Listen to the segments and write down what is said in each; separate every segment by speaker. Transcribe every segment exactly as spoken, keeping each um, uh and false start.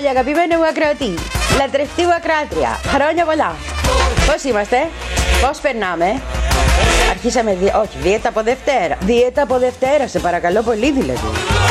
Speaker 1: πολύ αγαπημένο μου ακροατή, λατρευτή μου ακροάτρια, χρόνια πολλά. Πώς είμαστε, πώς περνάμε? Αρχίσαμε, δι... όχι, δίαιτα από Δευτέρα. Δίαιτα από Δευτέρα, σε παρακαλώ πολύ δηλαδή.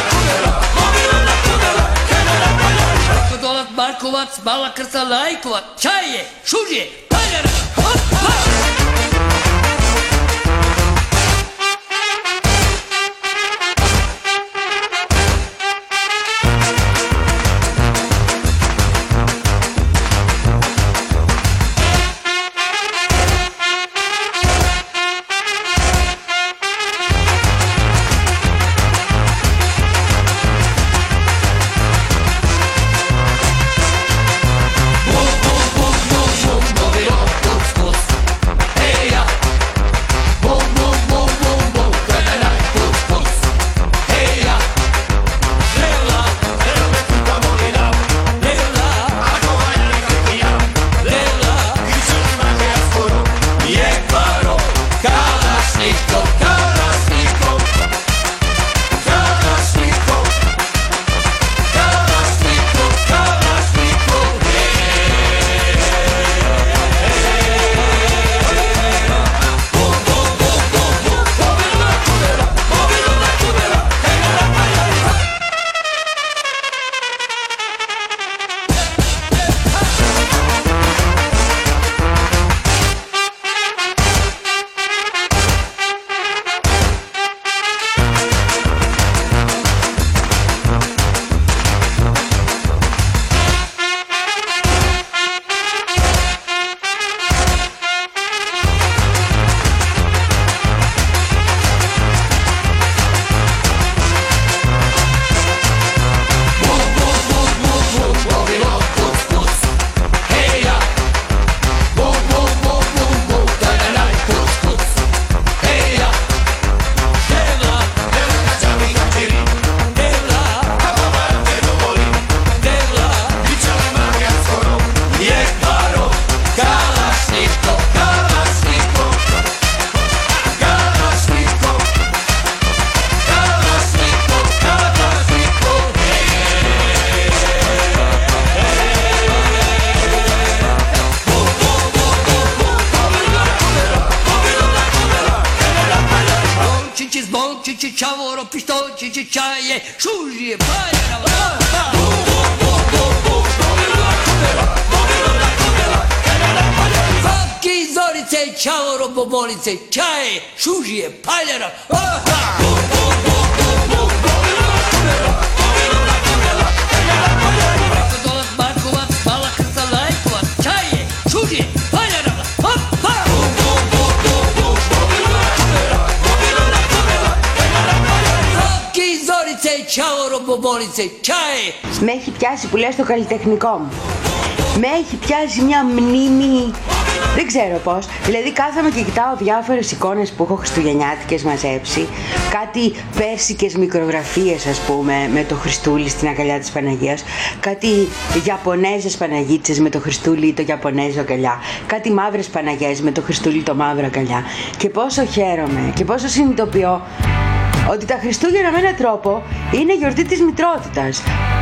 Speaker 1: Με έχει πιάσει που λέει στο καλλιτεχνικό μου. Με έχει πιάσει μια μνήμη. Δεν ξέρω πώς. Δηλαδή κάθομαι και κοιτάω διάφορες εικόνες που έχω χριστουγεννιάτικες μαζέψει. Κάτι πέρσικες μικρογραφίες, ας πούμε, με το Χριστούλη στην αγκαλιά της Παναγίας. Κάτι Ιαπωνέζες Παναγίτσες με το Χριστούλη το Ιαπωνέζο αγκαλιά. Κάτι μαύρες Παναγιές με το Χριστούλη το μαύρο αγκαλιά. Και πόσο χαίρομαι και πόσο συνειδητοποιώ ότι τα Χριστούγεννα με έναν τρόπο είναι γιορτή της μητρότητας.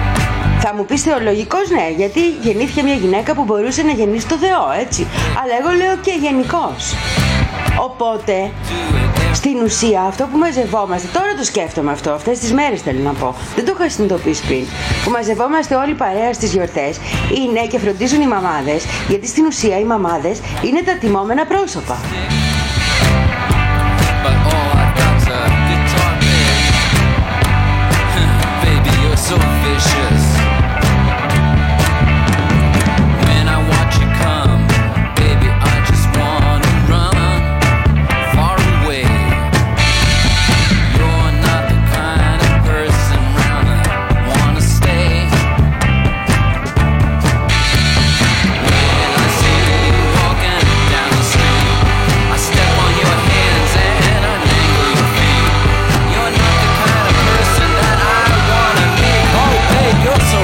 Speaker 1: Θα μου πεις θεολογικός, ναι, γιατί γεννήθηκε μια γυναίκα που μπορούσε να γεννήσει το Θεό, έτσι. Αλλά εγώ λέω και γενικώς. Οπότε, στην ουσία, αυτό που μαζευόμαστε, τώρα το σκέφτομαι αυτό, αυτές τις μέρες θέλω να πω, δεν το είχα συνειδητοποιήσει πριν, που μαζευόμαστε όλοι παρέα στις γιορτές, είναι και φροντίζουν οι μαμάδες, γιατί στην ουσία οι μαμάδες είναι τα τιμόμενα πρόσωπα. So vicious. When I watch you come, baby, I just wanna run far away. You're not the kind of person round I wanna stay. When I see you walking down the street, I step on your hands and I dangle your feet. You're not the kind of person that I wanna meet. Oh, babe, you're so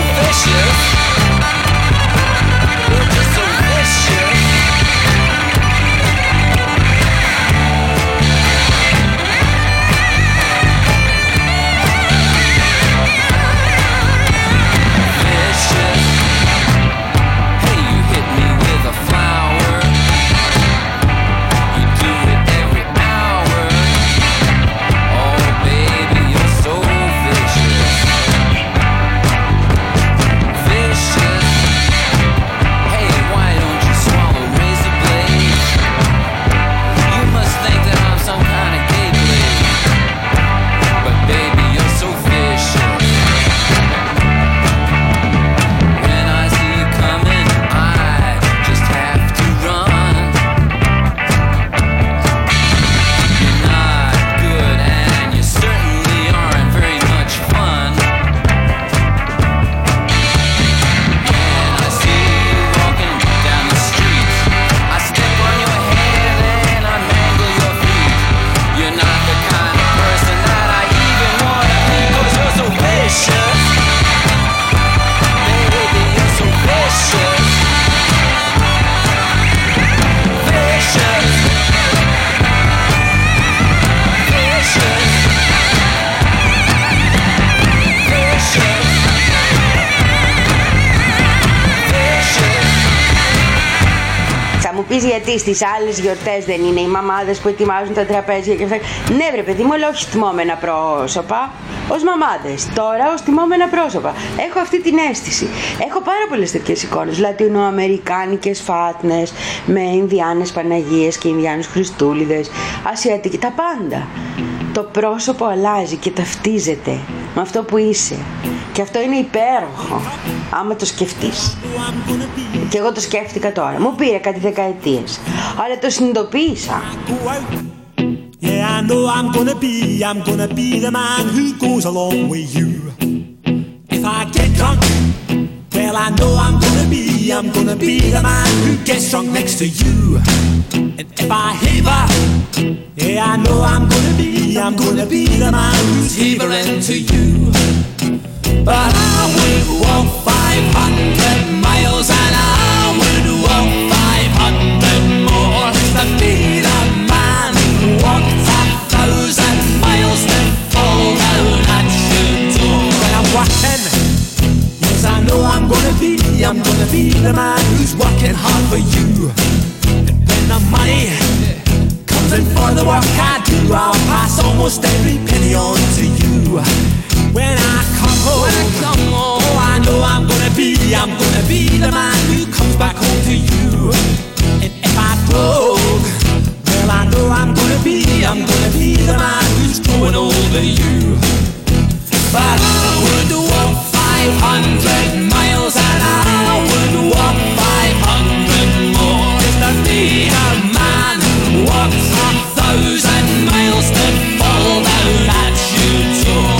Speaker 1: πεις γιατί στις άλλες γιορτές δεν είναι οι μαμάδες που ετοιμάζουν τα τραπέζια και αυτά. Ναι βρε παιδί μου, αλλά όχι τιμώμενα πρόσωπα, ως μαμάδες. Τώρα ως τιμώμενα πρόσωπα. Έχω αυτή την αίσθηση. Έχω πάρα πολλές τέτοιες εικόνες. Λατινοαμερικάνικες φάτνες με Ινδιάνες Παναγίες και Ινδιάνους Χριστούλιδες, ασιατική, τα πάντα. Το πρόσωπο αλλάζει και ταυτίζεται με αυτό που είσαι. Και αυτό είναι υπέροχο, άμα το σκεφτείς. Και εγώ το σκέφτηκα τώρα. Μου πήρε κάτι δεκαετίες, αλλά το συνειδητοποίησα.
Speaker 2: Yeah, I know I'm gonna be, I'm gonna be the man who goes along with you. If I get drunk, well I know I'm gonna be, I'm gonna be the man who gets drunk next to you. And if I heaver, yeah I know I'm gonna be, I'm gonna be the man who's heavering to you. But I would walk five hundred miles and I would walk five hundred more just to be the man who walks a thousand miles to fall down at your door. When I'm walking, yes I know I'm gonna be, I'm gonna be the man who's working hard for you. And when the money comes in for the work I do, I'll pass almost every penny on to you. When I come home, when I come home, oh I know I'm gonna be, I'm gonna be the man who comes back home to you. And if I broke, well I know I'm gonna be, I'm gonna be the man who's growing over you. But I would walk five hundred miles and I would walk five hundred more just to be a man who walks a thousand miles to fall down at your door.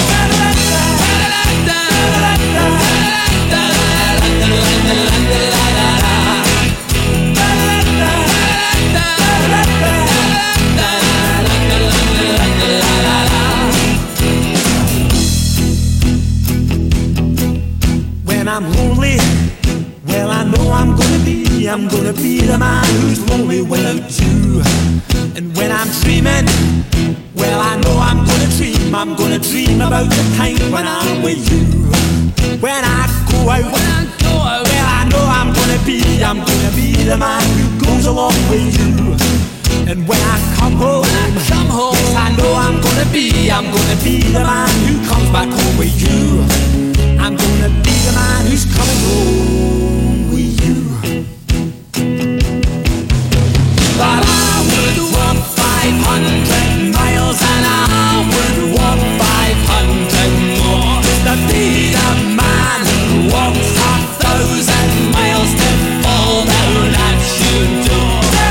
Speaker 2: When I'm lonely, well I know I'm gonna be, I'm gonna be the man who's lonely without you. And when I'm dreaming, well I know I'm gonna dream, I'm gonna dream about the time when I'm with you. When I go out, when I go out, well I know I'm gonna be, I'm gonna be the man who goes along with you. And when I come home, when I come home, yes, I know I'm gonna be, I'm gonna be the man who comes back home with you. I'm gonna be the man who's coming home with you. But I would walk five hundred miles and I would walk five hundred more just to be the man who walks a thousand miles to fall down at your door.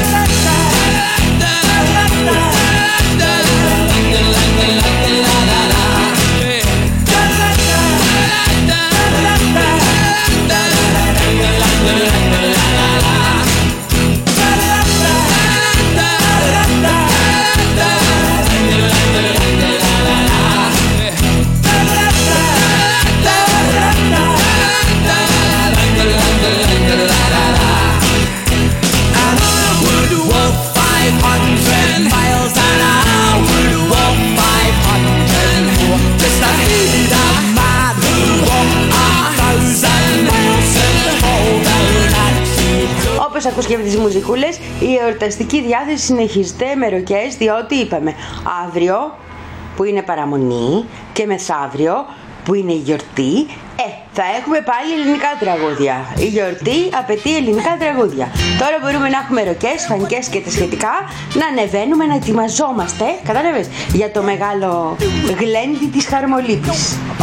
Speaker 1: Όπως ακούς και από τις μουζικούλες, η εορταστική διάθεση συνεχίζεται με ροκές, διότι είπαμε αύριο που είναι παραμονή και μεθαύριο που είναι η γιορτή, ε, θα έχουμε πάλι ελληνικά τραγούδια. Η γιορτή απαιτεί ελληνικά τραγούδια. Τώρα μπορούμε να έχουμε ροκές, φανικές και τα σχετικά, να ανεβαίνουμε, να ετοιμαζόμαστε, κατάλαβες, για το μεγάλο γλέντι της Χαρμολύπης.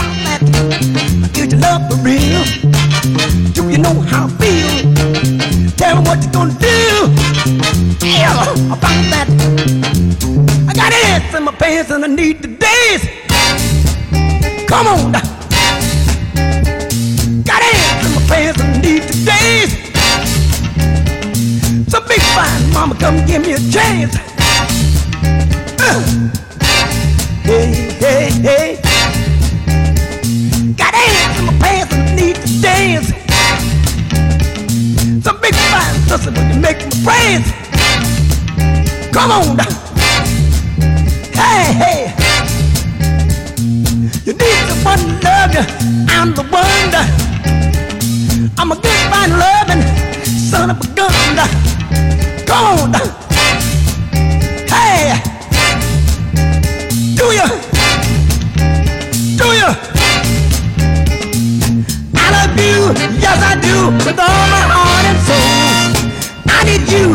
Speaker 1: Tell me what you gonna do, yeah, about that. I got ants in my pants and I need to dance. Come on, got ants in my pants and I need to dance. So big fine mama, come give me a chance. Uh. Hey, hey, hey. Got ants in my pants and I need to dance. Some big fine sister when you make me praise. Come on now. Hey, hey. You need someone to love you. I'm the one. I'm a good fine loving son of a gun. Come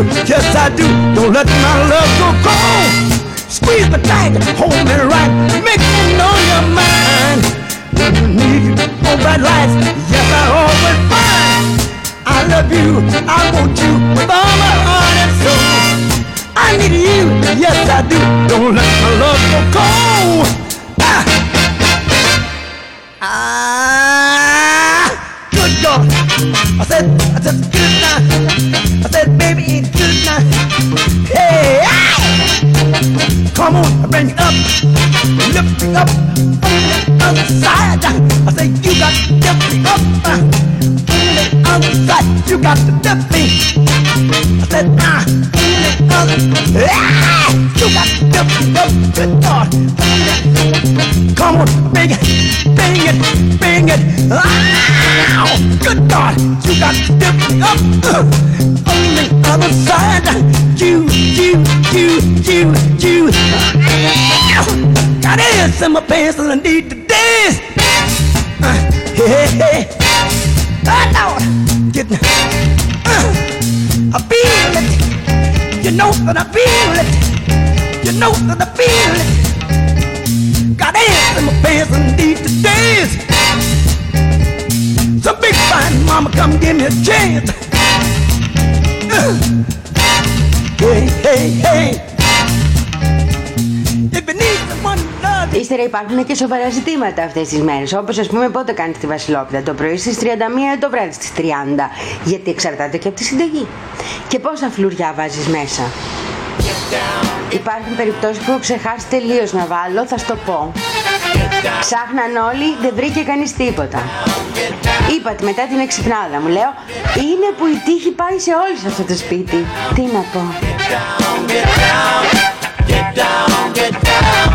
Speaker 3: yes I do. Don't let my love go cold. Squeeze me tight, hold me right, make me know you're mine. When you need all bright lights, yes I always find. I love you, I want you with all my heart and soul. I need you, yes I do. Don't let my love go cold. Ah, ah, good God. I said, I said good night. I said, baby, it's good night. Hey, ah! Come on, I bring it up, lift me up on the other side. I say you got to lift me up uh, on the other side. You got to lift me. I said ah, on the other. Ah, you got to lift me up, good Lord. Come on, bring it, bring it, bring it. Ah, good God, you got to lift me up uh, on the other side. You, you, you, you, you. Got ass in my pants and I need to dance. Uh, hey, hey, oh Lord, getting, uh, I feel it. You know that I feel it. You know that I feel it. Got ass in my pants and I need to dance. So big fine mama, come give me a chance. Uh, hey, hey, hey.
Speaker 1: Ύστερα υπάρχουν και σοβαρά ζητήματα αυτές τις μέρες, όπως ας πούμε πότε κάνεις τη βασιλόπιτα, το πρωί στις τριάντα μία ή το βράδυ στις τριάντα, γιατί εξαρτάται και από τη συνταγή. Και πόσα φλουριά βάζεις μέσα. Υπάρχουν περιπτώσεις που έχω ξεχάσει τελείως να βάλω, θα στο πω. Ψάχναν όλοι, δεν βρήκε κανείς τίποτα. Είπα μετά την εξυπνάδα μου, λέω, είναι που η τύχη πάει σε όλους σε αυτό το σπίτι. Τι να πω. Get down, get down.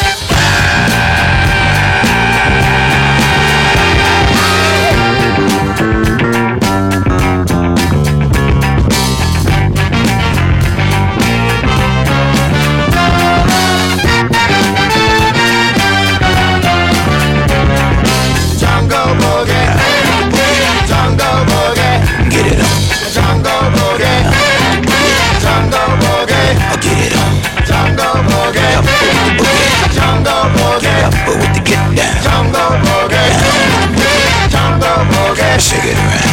Speaker 1: Jungle boogie, jungle boogie, get it on. Jungle boogie, jungle boogie, get it on. Jungle boogie, jungle boogie, with the get down. Jungle boogie, jungle boogie, shake it around.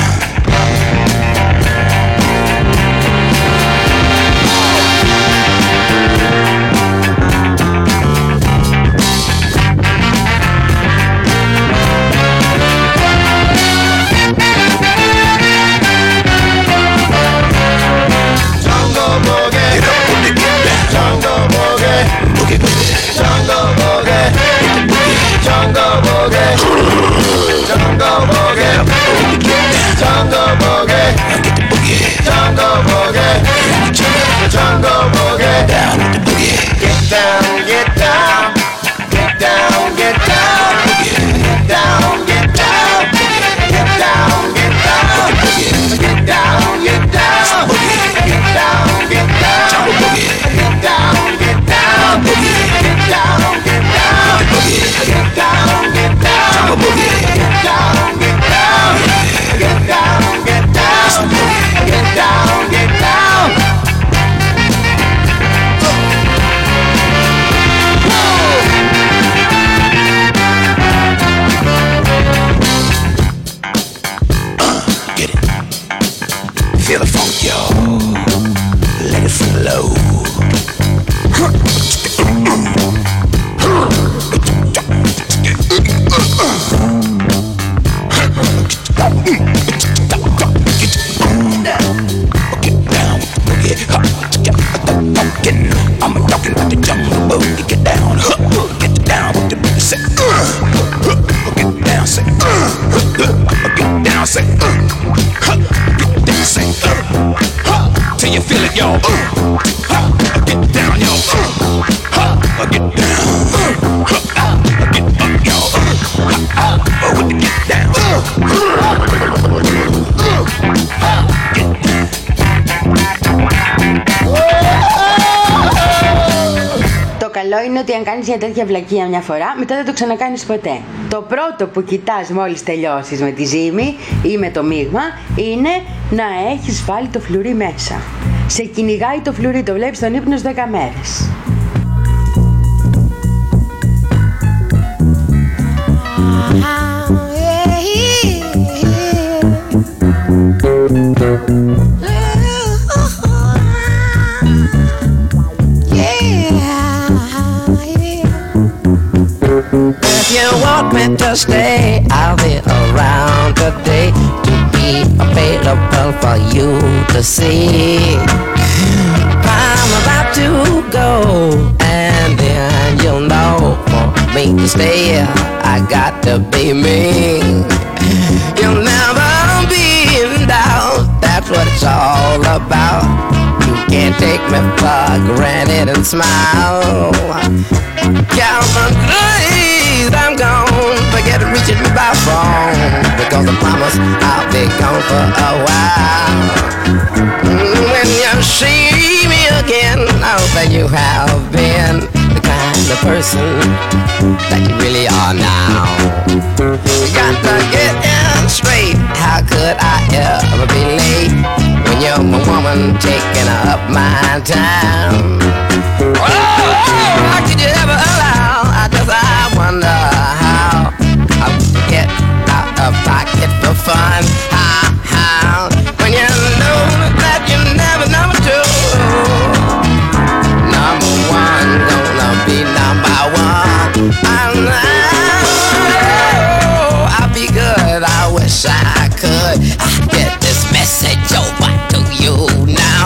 Speaker 1: Jungle boogie, down with the boogie. Get down, get down, get down, get down, get down, get down, get down, get down, get down, get down, get down, get down, jungle boogie, get down, get down, get down, get down, get down, get down, jungle boogie, get down, get down, get down, get down, get down, get down. Feel the funk, yo. Let it flow. Get down with the boogie. I'm talking about the jungle boogie. Get down, get down with the boogie. Say, get down, say, get down, say. Say, uh, huh, till you feel it, yo. Uh, huh, get down, yo. Uh, huh, get down. Uh, huh, get up, yo. Uh, huh, with the get down. Uh, uh, get down. Το καλό είναι ότι αν κάνεις μια τέτοια βλακεία μια φορά, μετά δεν το ξανακάνεις ποτέ. Το πρώτο που κοιτάς μόλις τελειώσεις με τη ζύμη ή με το μείγμα είναι να έχεις βάλει το φλουρί μέσα. Σε κυνηγάει το φλουρί, το βλέπεις τον ύπνο δέκα μέρες.
Speaker 4: If you want me to stay, I'll be around today to be available for you to see. I'm about to go, and then you'll know for me to stay, I got to be me. You'll never be in doubt, that's what it's all about. You can't take me for granted and smile. Count my days, I'm gone. Forget reaching me by phone, because I promise I'll be gone for a while. When you see me again, I hope that you have been the kind of person that you really are now. You got to get in straight. How could I ever be late when you're a woman taking up my time? Oh, how could you ever allow? I just I wonder how I would get out of pocket for fun. How, how when you know that you're never number two, number one gonna be number one. I'm oh, I'll be good. I wish I could get this message over to you now.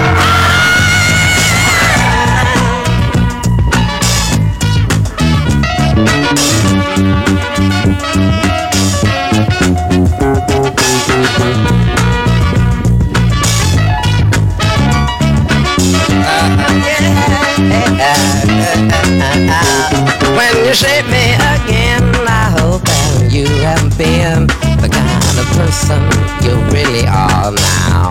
Speaker 4: When you shape me again, I hope that you have been the kind of person you really are now.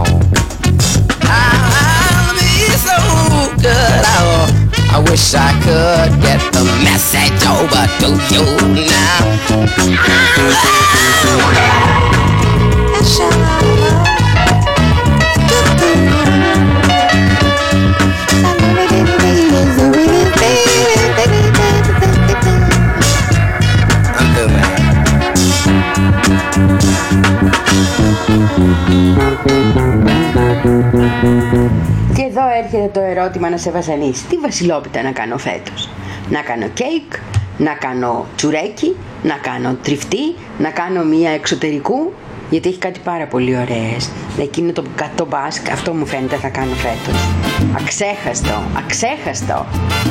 Speaker 4: I'll be so good. Oh, I wish I could get the message over to you now.
Speaker 1: Και εδώ έρχεται το ερώτημα να σε βασανίσει. Τι βασιλόπιτα να κάνω φέτος? Να κάνω κέικ, να κάνω τσουρέκι, να κάνω τριφτή, να κάνω μία εξωτερικού, γιατί έχει κάτι πάρα πολύ ωραίες. Εκείνο το κατώ μπάσκ, αυτό μου φαίνεται θα κάνω φέτος. Αξέχαστο, αξέχαστο.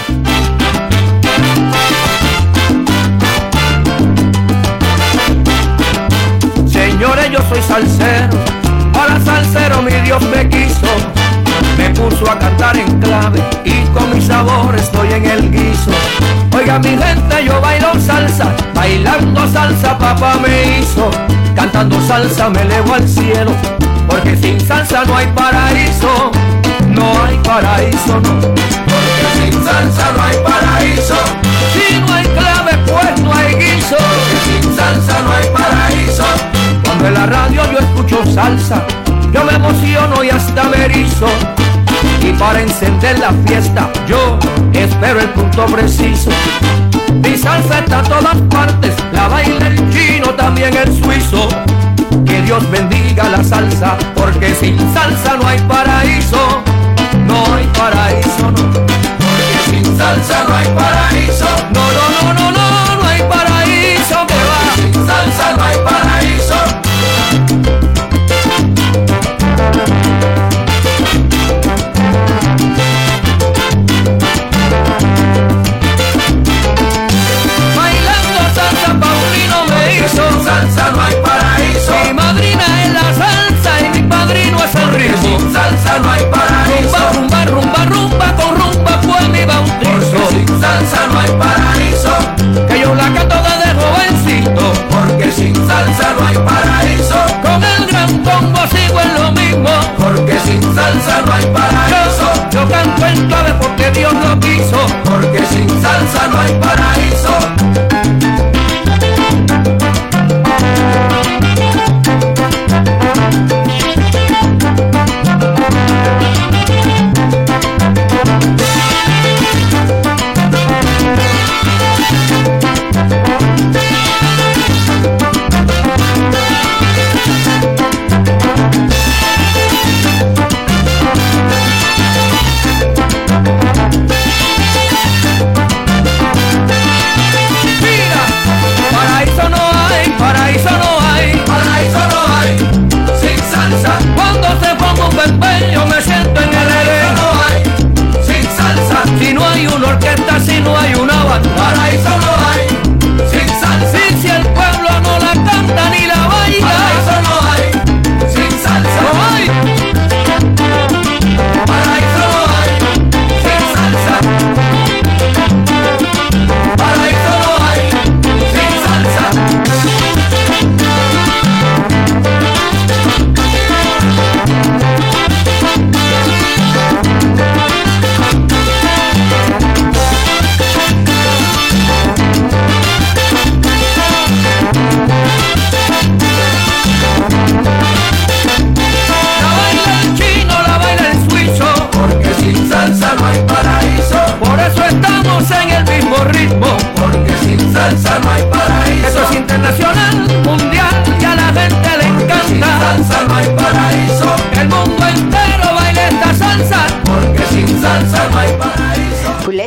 Speaker 3: Señores, yo soy salsero, para salsero mi Dios me quiso. Me puso a cantar en clave y con mi sabor estoy en el guiso. Oiga mi gente, yo bailo salsa, bailando salsa papá me hizo. Cantando salsa me elevo al cielo, porque sin salsa no hay paraíso. No hay paraíso, no. Porque sin salsa no hay paraíso. Si no hay clave pues no hay guiso. Porque sin salsa no hay paraíso. Cuando en la radio yo escucho salsa, yo me emociono y hasta me erizo. Y para encender la fiesta yo espero el punto preciso. Mi salsa está en todas partes, la baila el chino, también el suizo. Que Dios bendiga la salsa, porque sin salsa no hay paraíso. No hay paraíso, no. Porque sin salsa no hay paraíso. No, no, no, no, no, no hay paraíso, que va. Sin salsa no hay paraíso. Bailando salsa Paulino me hizo. Sin salsa no hay paraíso. Mi madrina es la salsa y mi padrino es el ritmo. Sin salsa no hay paraíso. Rumba, rumba, rumba, rumba, con rumba fue mi bautizo. Porque sin salsa no hay paraíso. Que yo la canto desde jovencito. Porque sin salsa no hay paraíso. Con el gran combo sigo en lo mismo. Porque sin salsa no hay paraíso. Yo, yo canto en clave porque Dios lo quiso. Porque sin salsa no hay paraíso.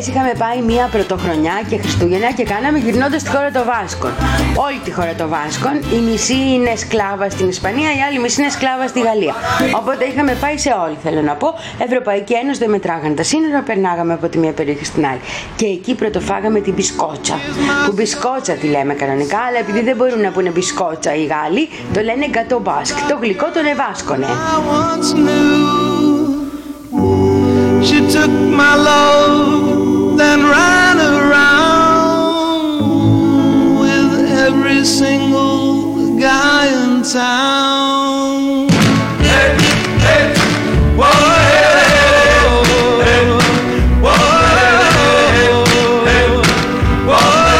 Speaker 1: Χθες είχαμε πάει μία πρωτοχρονιά και Χριστούγεννα και κάναμε γυρνώντας τη χώρα των Βάσκων. Όλη τη χώρα των Βάσκων. Η μισή είναι σκλάβα στην Ισπανία, η άλλη μισή είναι σκλάβα στη Γαλλία. Οπότε είχαμε πάει σε όλη, θέλω να πω. Ευρωπαϊκή Ένωση, δεν μετράγανε τα σύνορα, περνάγαμε από τη μία περιοχή στην άλλη. Και εκεί πρωτοφάγαμε την μπισκότσα. Που μπισκότσα τη λέμε κανονικά, αλλά επειδή δεν μπορούν να πούνε μπισκότσα οι Γάλλοι, το λένε γκατό μπάσκ. Το γλυκό των Εβάσκωνε.
Speaker 5: She took my love, then ran around with every single guy in town. Hey, hey, whoa, hey, hey, whoa, hey, hey, whoa,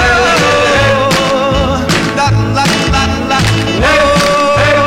Speaker 5: la la la la, hey, hey,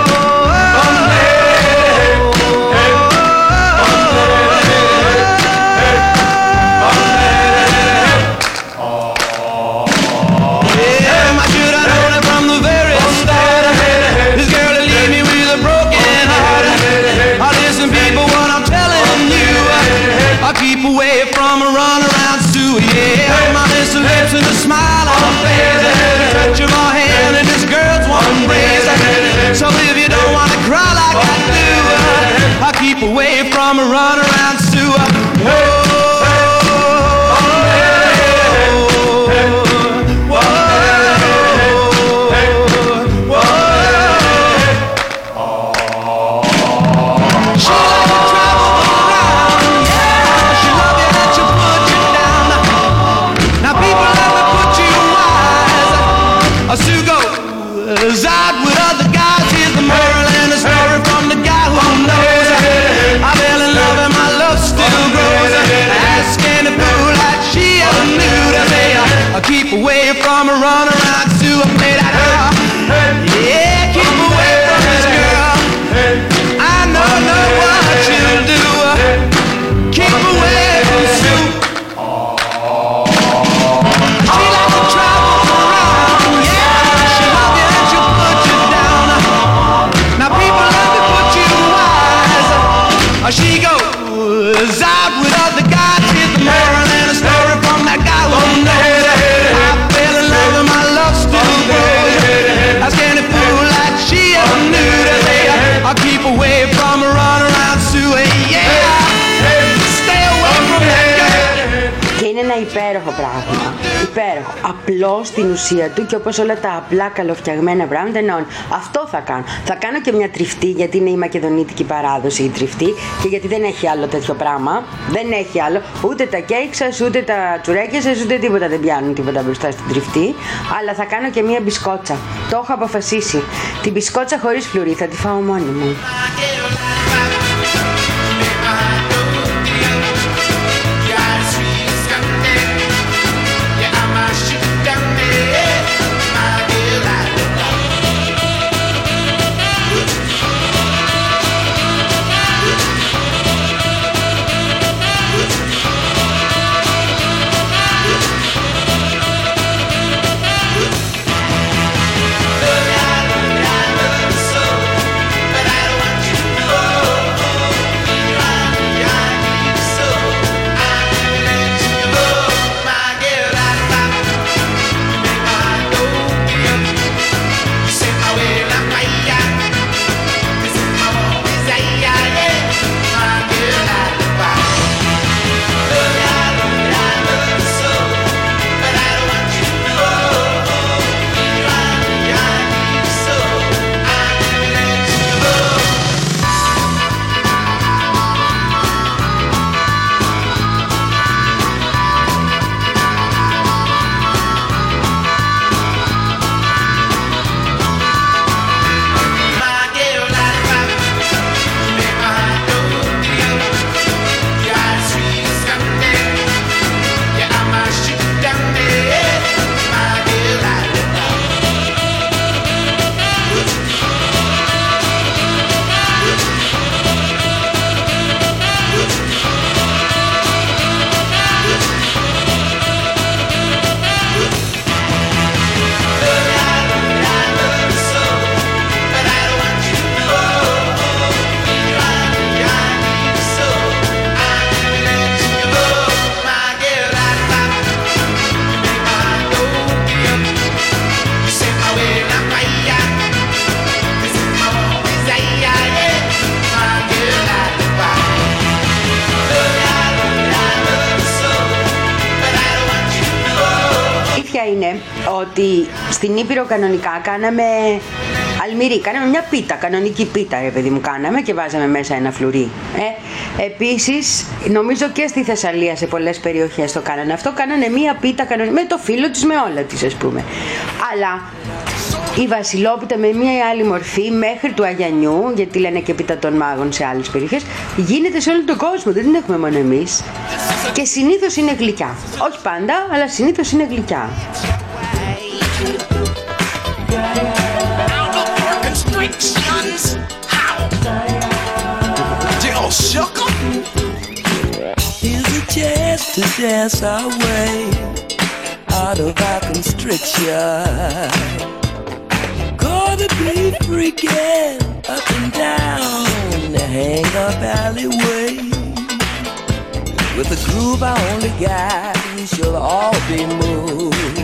Speaker 5: keep away from a run around Sue, yeah. Hey, my little lips and a smile on my face, the touch of my hand and this girl's one embrace. So if you don't want to cry like I do, I'll keep away from a run around Sue. Whoa. Sue goes out with other guys. Here's the moral and the story from the guy who knows. I fell in love and my love still grows. Ask any fool like she ever knew to say I'll keep away from a run around Sue. I play that girl, yeah, keep away from this girl. I know, know what you'll do. Keep away from Sue. She likes to travel around, yeah. She love you and she'll put you down. Now people love to put you wise. She goes out with other guys. Here's the moral and a story from that guy who knows. I fell in love and my love still grows. Ask any fool like she ever knew to say I'll keep away from a run around Sue, yeah. Stay away from that girl.
Speaker 1: Και είναι ένα υπέροχο πράγμα. Υπέροχο. Απλό στην ουσία του και όπως όλα τα απλά καλοφτιαγμένα πράγματα εννοούν. Αυτό θα κάνω. Θα κάνω και μια τριφτή, γιατί είναι η μακεδονίτικη παράδοση η τριφτή και γιατί δεν έχει άλλο τέτοιο πράγμα. Δεν έχει άλλο. Ούτε τα κέικ σας, ούτε τα τσουρέκια σας, ούτε τίποτα δεν πιάνουν τίποτα μπροστά στην τριφτή. Αλλά θα κάνω και μια μπισκότσα. Το έχω αποφασίσει. Την μπισκότσα χωρίς φλουρί θα τη φάω μόνη μου.
Speaker 5: But I don't want you to know
Speaker 1: ότι στην Ήπειρο κανονικά κάναμε αλμυρί, κάναμε μια πίτα, κανονική πίτα ρε παιδί μου κάναμε και βάζαμε μέσα ένα φλουρί. Ε, επίσης νομίζω και στη Θεσσαλία σε πολλές περιοχές το κάνανε αυτό, κάνανε μια πίτα κανονική, με το φύλλο της, με όλα της ας πούμε. Αλλά η βασιλόπιτα με μια ή άλλη μορφή μέχρι του Αγιανιού, γιατί λένε και πίτα των μάγων σε άλλες περιοχές, γίνεται σε όλο τον κόσμο, δεν την έχουμε μόνο εμείς. Και συνήθως είναι γλυκιά. Όχι πάντα, αλλά συνήθως είναι γλυκιά.
Speaker 6: Here's a chance to dance our way out of our constriction. Gonna be freaking up and down the hang-up alleyway. With a groove I only got, we shall all be moved.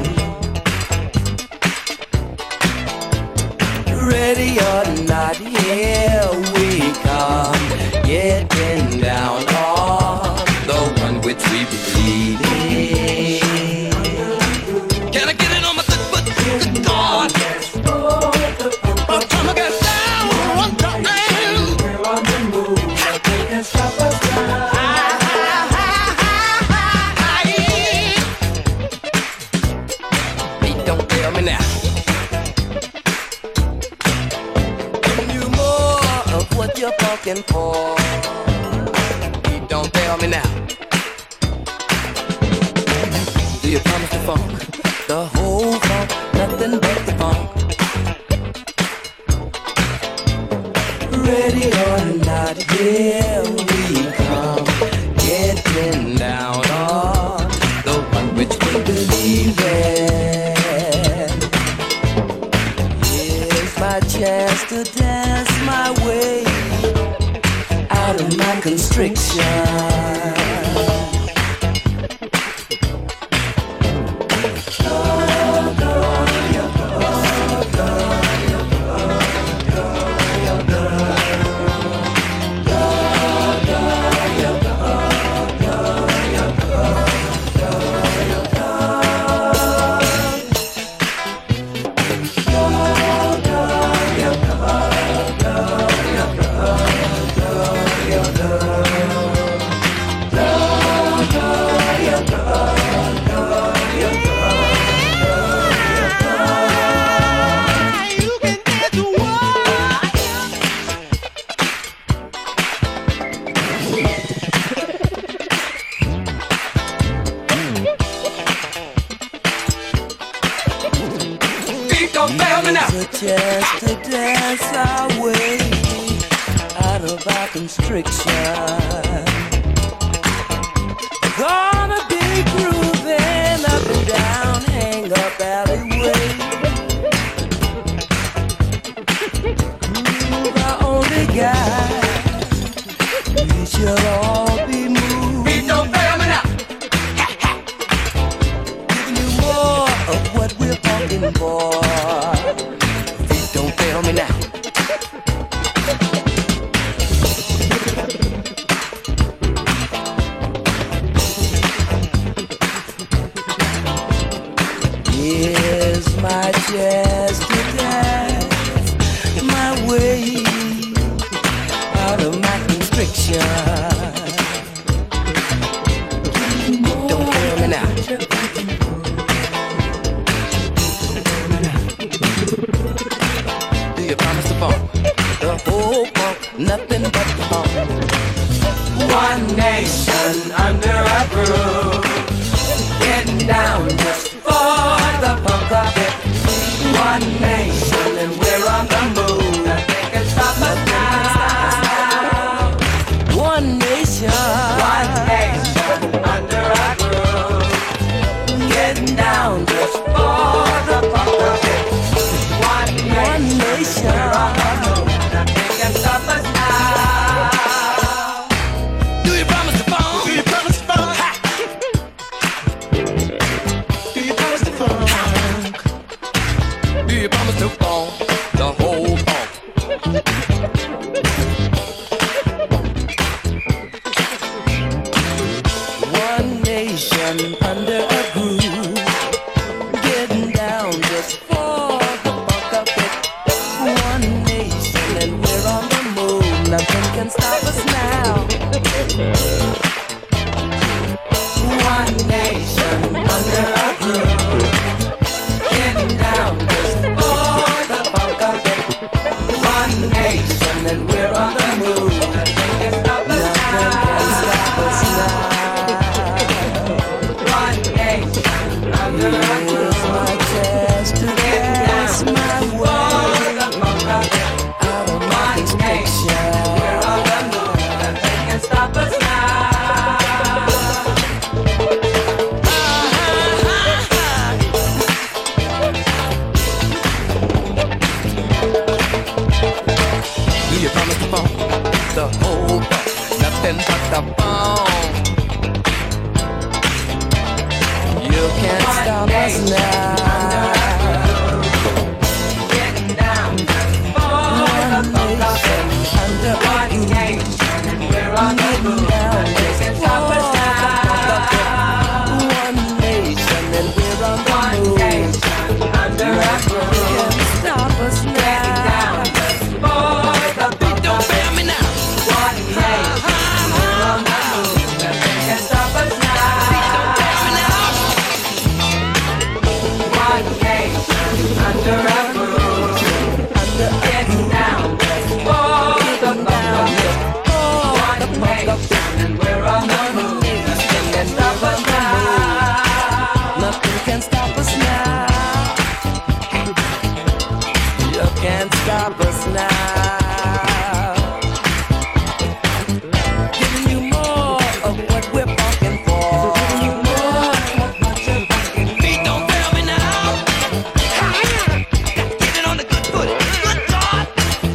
Speaker 6: Ready or not, here we come, getting down on the one which we believe in. Can I get it on my good foot? Good God! Oh, time I get down one time. We're on the move, nothing can stop us now. Hey, don't tell me now. What you're fucking for? You don't tell me now. Do you promise the funk? The whole funk, nothing but the funk. Ready or not, here we come, getting down on the one which we believe in. Here's my chance to dance my way out of my constriction. Just to dance our way out of our constriction. Gonna be grooving up and down hang-up alleyway. Groove our only guide, we shall all be moved. Beat don't fail me now. Giving you more of what we're talking for. Don't fail me now. Here's my chance to dance my way out of my constriction. Don't fail me now. You promise the funk, the whole funk, nothing but the funk. One nation under a groove, getting down just for the funk of it. One nation and we're on the move, nothing can stop us now. One nation, one nation under a groove, getting down just for the funk of it. One nation, nothing can stop us now. Do you promise the funk? Do you promise the funk? Ha! Do you promise the funk? Do you promise the funk? The whole funk. One nation under a groove, getting One nation under a groove, getting down just for the funk of it. One nation and we're on the move. Nothing can stop us now. One nation under a groove, getting down just for the funk of it. One nation and we're on the move. Nothing can stop us now.
Speaker 4: The whole bunch, nothing but the bone. You can't stop us now.
Speaker 6: Getting down just for the funk of it. One nation and we're on the move. Nothing can stop us now.
Speaker 4: One nation and we're on the
Speaker 6: One
Speaker 4: move.
Speaker 6: nation under a groove.
Speaker 4: Can't stop us
Speaker 6: Getting
Speaker 4: now.
Speaker 6: down just for the funk of it. One nation and we're on the move. Nothing can stop us now. One nation under a groove. Getting down just for the funk of it. One nation and we're on the move. Nothing can stop us now.
Speaker 4: Nothing can stop us now. You can't stop us now. Giving you more of what we're fucking for. Giving you more of what you're fucking for. Please don't fail me now. Get it on the good foot. Good God.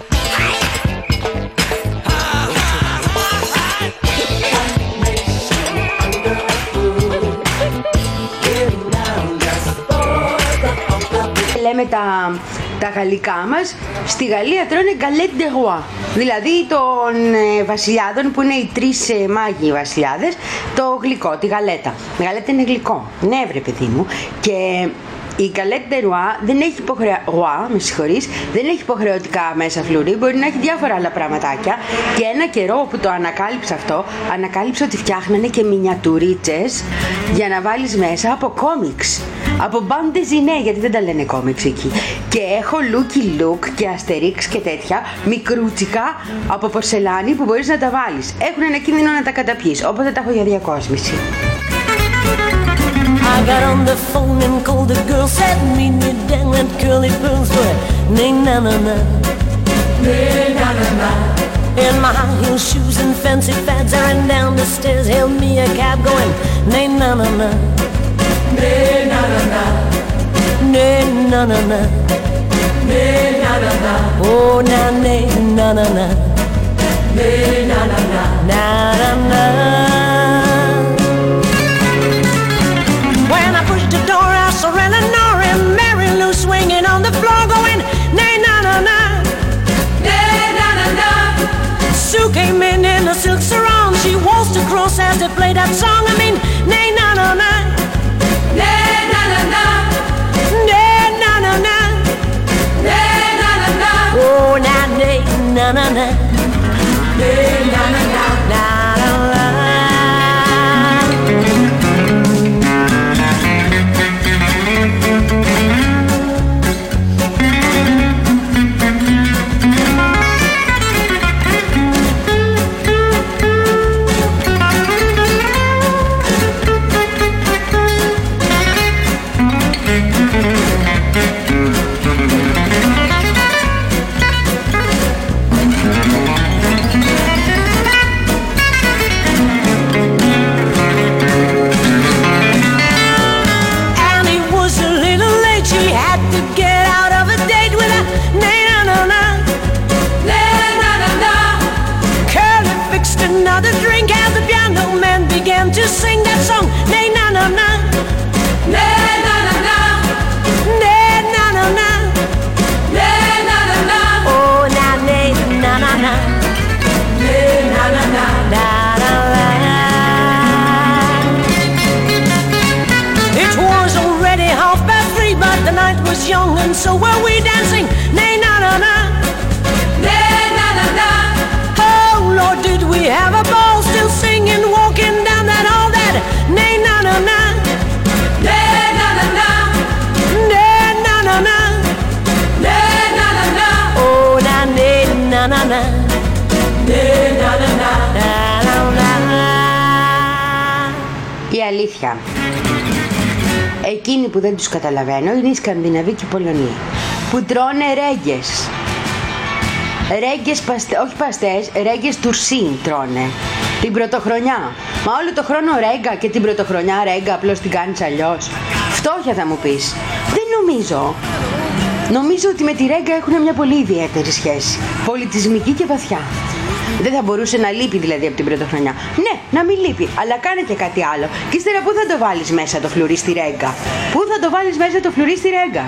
Speaker 1: Λέμε τα, τα γαλλικά μας, στη Γαλλία τρώνε galette de roi, δηλαδή των ε, βασιλιάδων που είναι οι τρεις ε, μάγοι βασιλιάδες, το γλυκό, τη γαλέτα. Η γαλέτα είναι γλυκό, ναι βρε παιδί μου, και η galette de roi δεν έχει υποχρεω... roi, με συγχωρείς, δεν έχει υποχρεωτικά μέσα φλουρί, μπορεί να έχει διάφορα άλλα πραγματάκια, και ένα καιρό που το ανακάλυψα αυτό, ανακάλυψα ότι φτιάχνανε και μινιατουρίτσες για να βάλεις μέσα από κόμιξ. Από bande dessinée, γιατί δεν τα λένε κόμιξ εκεί. Και έχω Lucky Luke και Asterix και τέτοια μικρούτσικα από πορσελάνη που μπορείς να τα βάλεις. Έχουν ένα κίνδυνο να τα καταπιείς, οπότε τα έχω για διακόσμηση.
Speaker 7: I got on the phone and called the girl, said meet me down at Curly Pearl's for nay na na na, nay na na na. In my high heel shoes and fancy fads, I ran down the stairs, hailed me a cab going nay na na na, nay na na na, nay na na na, nay na na na. Oh na nay na na na, nay na na na, na na na. When I pushed the door, I saw Eleanor and Mary Lou swinging on the floor, going nay na na na, nay na na na. Sue came in in a silk sarong, she waltzed across as they played that song. I mean, nay na na na, nay na na na, nay na na na, nay na na na. Oh na nay na na na, nay na na na, na na na. To sing that song, nay na na na, nay na na na, nay na na na, nay na na na. Oh na nay na na na, nay na na na, na na na. It was already half past three, but the night was young and so were we dancing. Nay na na na, nay na na na. Oh Lord, did we have a ball? Still singing.
Speaker 1: αλήθεια. Εκείνοι που δεν τους καταλαβαίνω είναι οι Σκανδιναβοί και οι Πολωνοί, που τρώνε ρέγγες. Ρέγγες, παστε, όχι παστές, ρέγγες τουρσίν τρώνε. Την πρωτοχρονιά. Μα όλο το χρόνο ρέγγα και την πρωτοχρονιά ρέγγα απλώς την κάνεις αλλιώς. Φτώχεια θα μου πεις. Δεν νομίζω. Νομίζω ότι με τη ρέγγα έχουν μια πολύ ιδιαίτερη σχέση. Πολιτισμική και βαθιά. Δεν θα μπορούσε να λείπει δηλαδή από την πρωτοχρονιά. Ναι, να μην λείπει, αλλά κάνε και κάτι άλλο. Και ύστερα πού θα το βάλεις μέσα το φλουρί στη ρέγγα? Πού θα το βάλεις μέσα το φλουρί στη ρέγγα?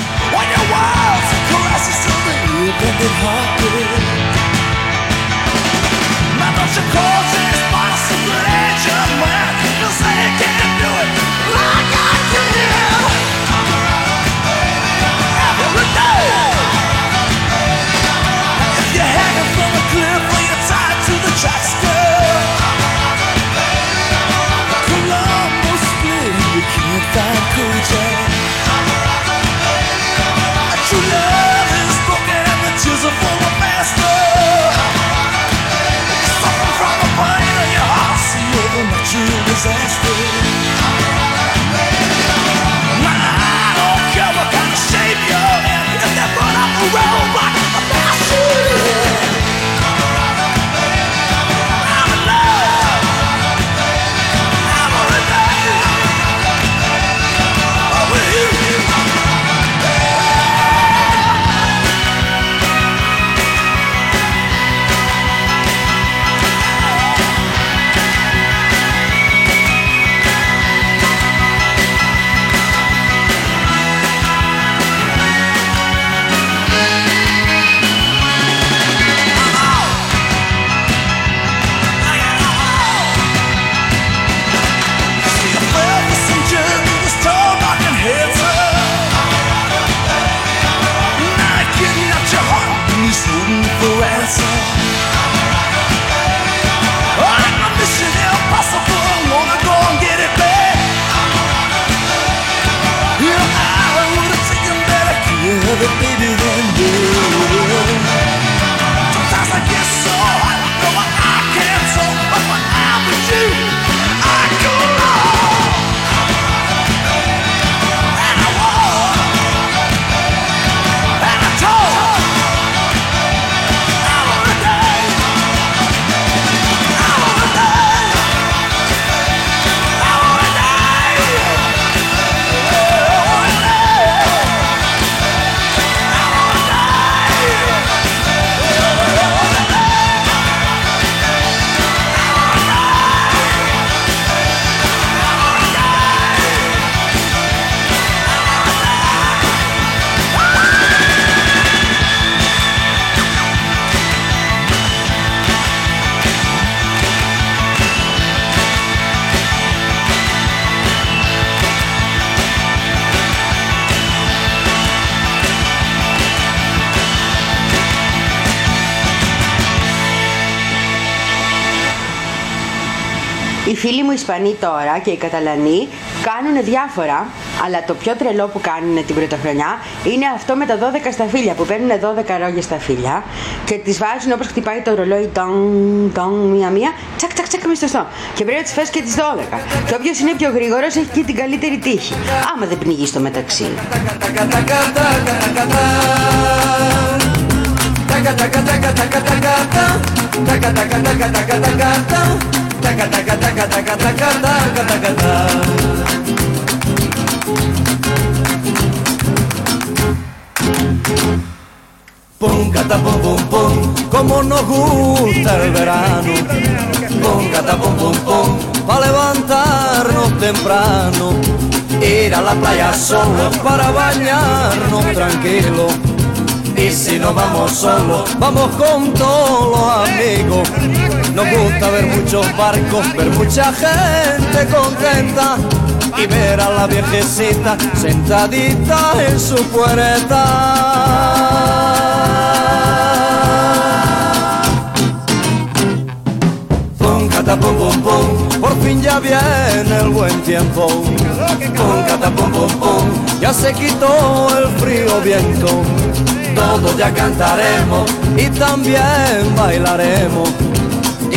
Speaker 1: Οι φίλοι μου Ισπανοί τώρα και οι Καταλανοί κάνουν διάφορα, αλλά το πιο τρελό που κάνουν την πρωτοχρονιά είναι αυτό με τα δώδεκα σταφύλια, που παίρνουν δώδεκα ρόγες σταφύλια και τις βάζουν όπως χτυπάει το ρολόι, τόν, τόν, μία-μία, τσακ, τσακ, τσακ, μισθωστό. Και πρέπει να τις φας και τις δώδεκα. Και όποιος είναι πιο γρήγορος έχει και την καλύτερη τύχη. Άμα δεν πνιγεί στο μεταξύ.
Speaker 3: Pum, cata, pum, pum, pum, como nos gusta el verano. Pum, cata, pum, pum, pum, para levantarnos temprano. Ir a la playa solo para bañarnos tranquilo. Y si no vamos solos, vamos con todos los amigos. Nos gusta ver muchos barcos, ver mucha gente contenta y ver a la viejecita sentadita en su puerta. Pum, cata, pum, pum, pum, por fin ya viene el buen tiempo. Pum, cata, pum, pum, pum, ya se quitó el frío viento. Todos ya cantaremos y también bailaremos.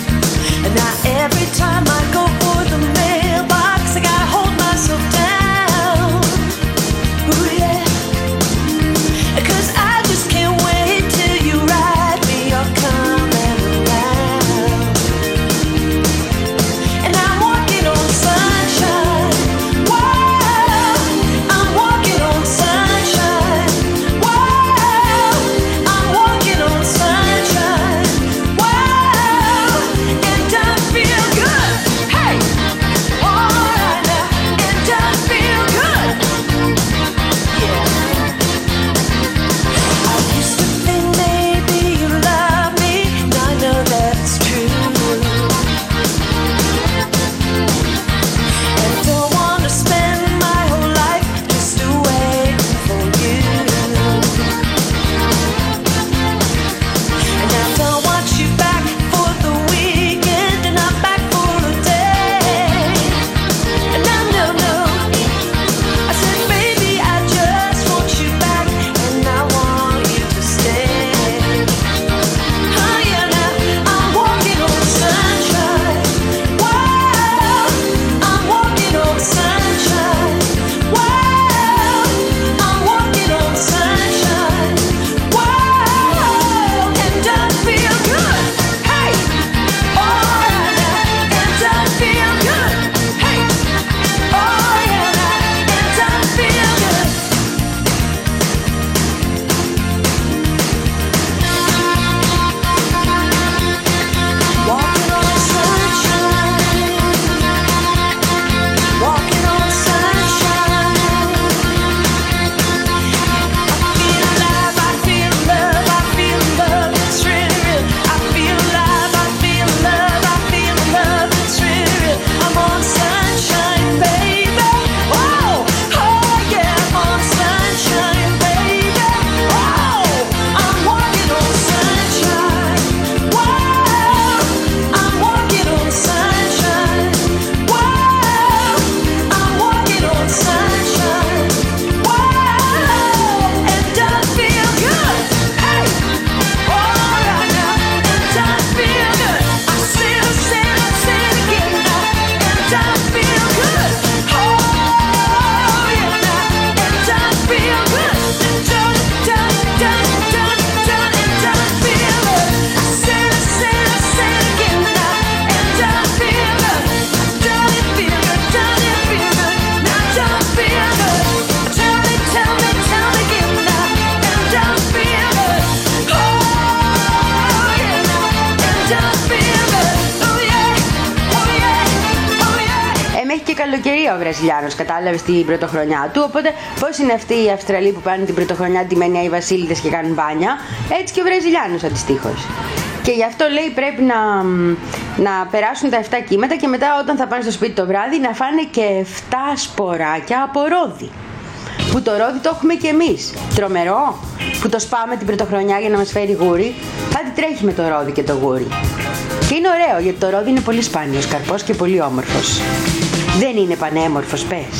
Speaker 1: καλοκαιρία ο Βραζιλιάνος, κατάλαβες, την πρωτοχρονιά του. Οπότε πώς είναι αυτοί οι Αυστραλοί που πάνε την πρωτοχρονιά ντυμένοι οι βασίλειδες και κάνουν μπάνια, έτσι και ο Βραζιλιάνος αντιστοίχως. Και γι' αυτό λέει πρέπει να, να περάσουν τα εφτά κύματα και μετά όταν θα πάνε στο σπίτι το βράδυ να φάνε και εφτά σποράκια από ρόδι. Που το ρόδι το έχουμε και εμείς. Τρομερό που το σπάμε την πρωτοχρονιά για να μας φέρει γούρι. Κάτι τρέχει με το ρόδι και το γούρι. Και είναι ωραίο γιατί το ρόδι είναι πολύ σπάνιος καρπός και πολύ όμορφος. Δεν είναι πανέμορφος, πες.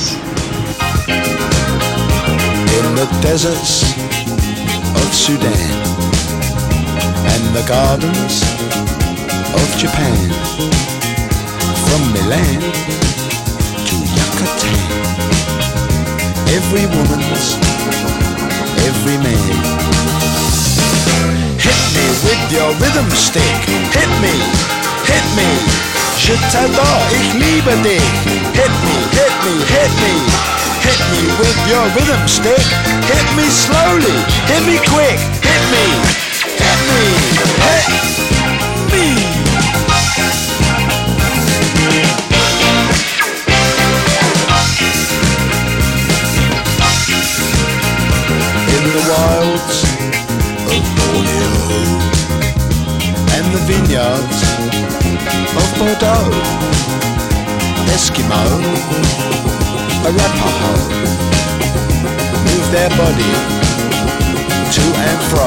Speaker 8: In the deserts of Sudan and the gardens of Japan, from Milan to Yucatan, every woman's, every man. Hit me with your rhythm stick, hit me, hit me. Je t'adore, ich liebe dich. Hit me, hit me, hit me. Hit me with your rhythm stick. Hit me slowly, hit me quick. Hit me, hit me, hit me. In the wilds of Borneo and the vineyards of Bordeaux, Eskimo, Arapaho, move their body to and fro.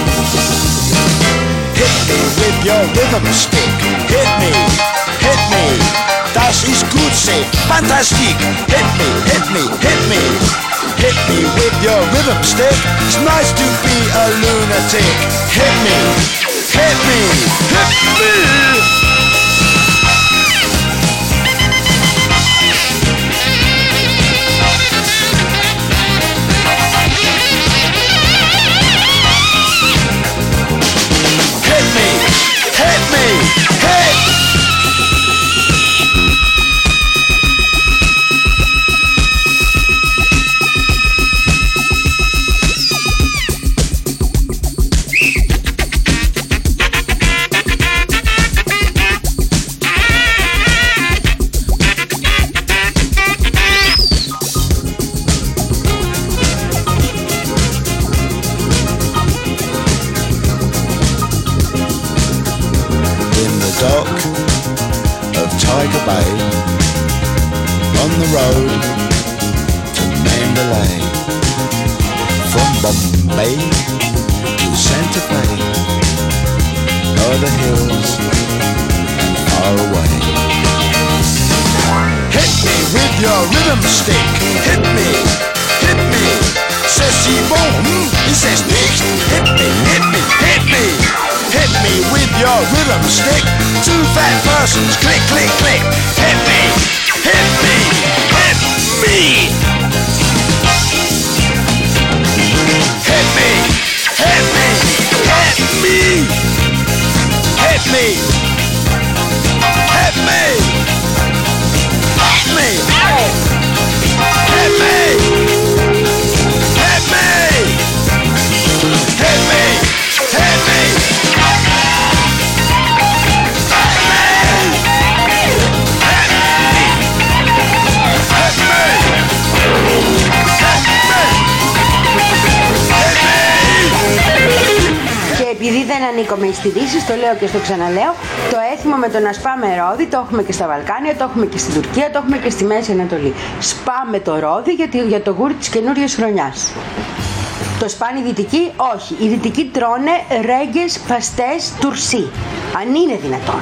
Speaker 8: Hit me with your rhythm stick, hit me, hit me, das ist gut, say, fantastic. Hit me, hit me, hit me, hit me with your rhythm stick. It's nice to be a lunatic. Hit me, hit me, hit me. Hit me, hit me, hit. Dock of Tiger Bay, on the road to Mandalay, from Bombay to Santa Fe, o'er the hills and far away. Hit me with your rhythm stick, hit me, hit me, c'est si bon, il says nicht, hit me, hit me, hit me. Hit me with your rhythm stick. Two fat persons, click, click, click. Hit me, hit me, hit me. Hit me, hit me, hit me. Hit me, hit me, hit me. Hit me, hit me, hit me, hit me.
Speaker 1: Και επειδή δεν ανήκουμε στις ειδήσεις, το λέω και στο ξαναλέω, το έθιμο με το να σπάμε ρόδι το έχουμε και στα Βαλκάνια, το έχουμε και στην Τουρκία, το έχουμε και στη Μέση Ανατολή. Σπάμε το ρόδι γιατί, για το γούρι της καινούριας χρονιάς. Το σπάνε οι Δυτικοί? Όχι. Οι Δυτικοί τρώνε ρέγγες, παστές, τουρσί. Αν είναι δυνατόν.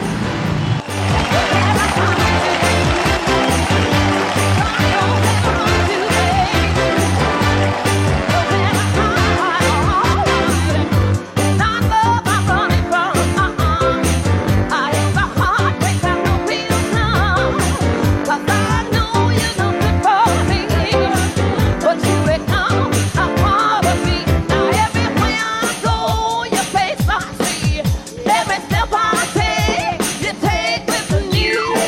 Speaker 9: Every step I take, you take with you.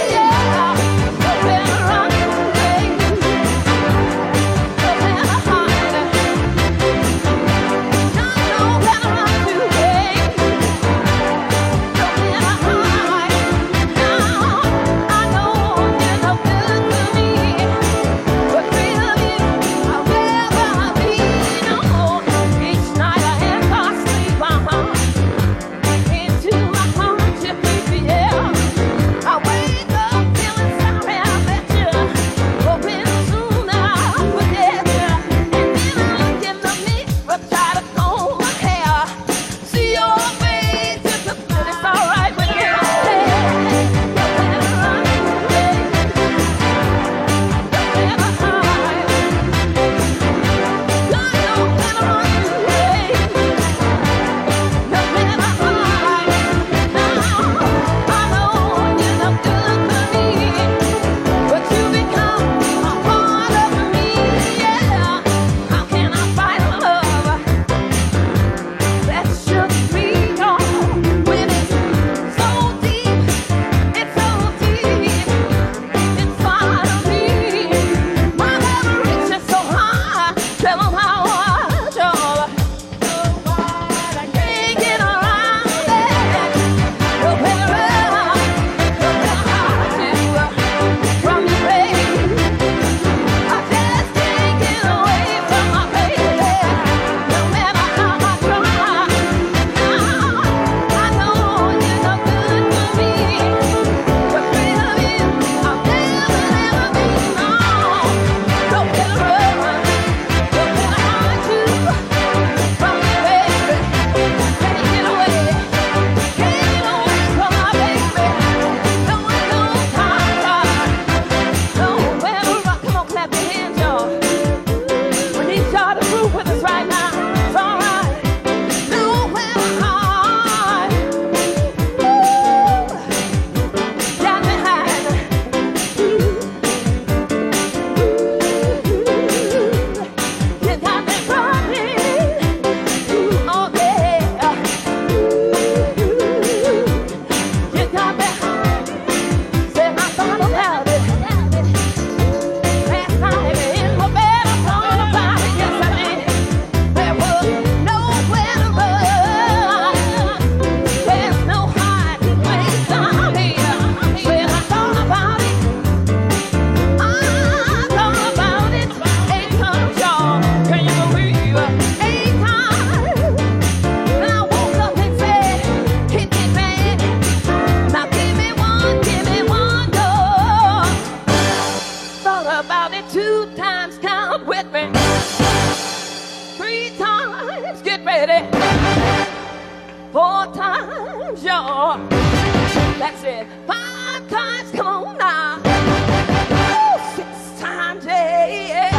Speaker 7: times, y'all. That's it. Five times, come on now. Oh, six times, yeah.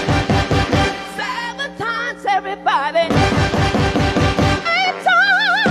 Speaker 7: Seven times, everybody. Eight times.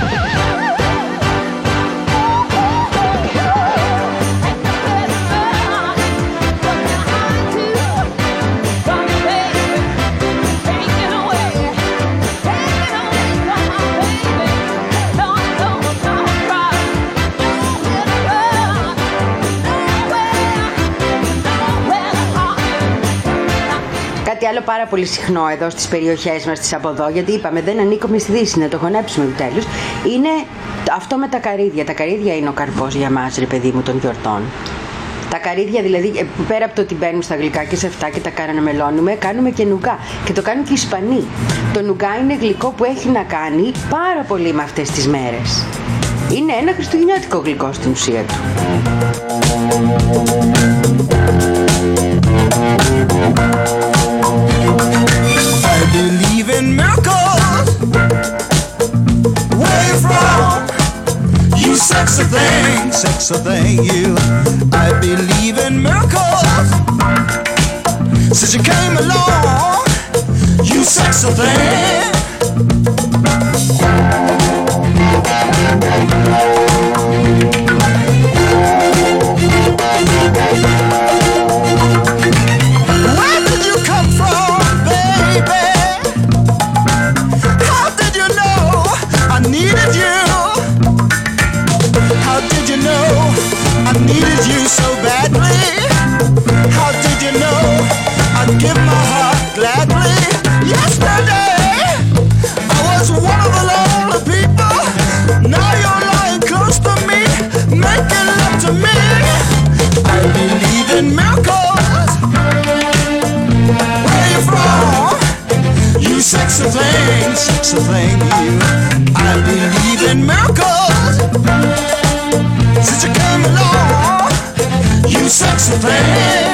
Speaker 1: Κάτι άλλο πάρα πολύ συχνό εδώ στις περιοχές μας, τις από εδώ, γιατί είπαμε δεν ανήκουμε στη Δύση, να το χωνέψουμε επιτέλους, είναι αυτό με τα καρύδια. Τα καρύδια είναι ο καρπός για μας, ρε παιδί μου, των γιορτών. Τα καρύδια δηλαδή, πέρα από το ότι μπαίνουν στα γλυκά και σε αυτά και τα καραναμελώνουμε, κάνουμε και νουγκά. Και το κάνουν και οι Ισπανοί. Το νουγκά είναι γλυκό που έχει να κάνει πάρα πολύ με αυτές τις μέρες. Είναι ένα χριστουγεννιάτικο γλυκό στην ουσία του.
Speaker 5: I believe in miracles. Where you from? You sexy thing, sexy thing, you. I believe in miracles. Since you came along, you sexy thing. Where did you come from, baby? How did you know I needed you? How did you know I needed you so badly? How did you know I'd give my heart gladly? Yesterday I was one of the lonely people. Now you're lying close to me, making love to me. I believe in miracles. Where you from? You sexy thing, sexy thing, you. I believe in miracles. Since you came along, you sexy thing.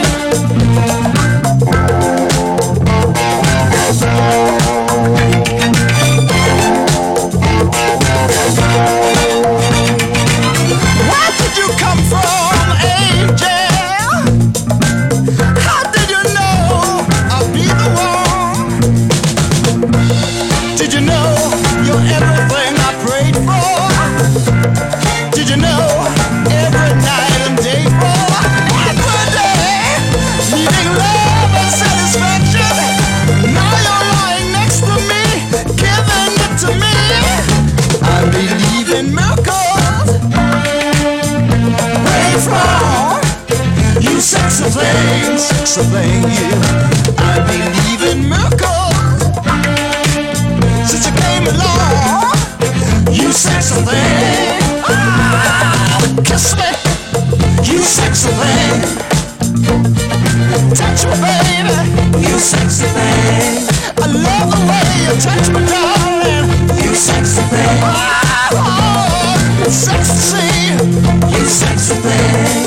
Speaker 5: Where did you come from, angel? How did you know I'll be the one? Did you know you're everything I prayed for? Did you know every night and day for? Every day, needing love and satisfaction. Now you're lying next to me, giving it to me. I believe in miracles. Where you from? You sexy thing, sexy thing, you. I believe in miracles. Since you came along, you sexy thing. Ah, kiss me, you sexy thing. Touch me, baby, you sexy thing. I love the way you touch me, darling. You sexy thing. Oh, it's sexy to see you sexy thing.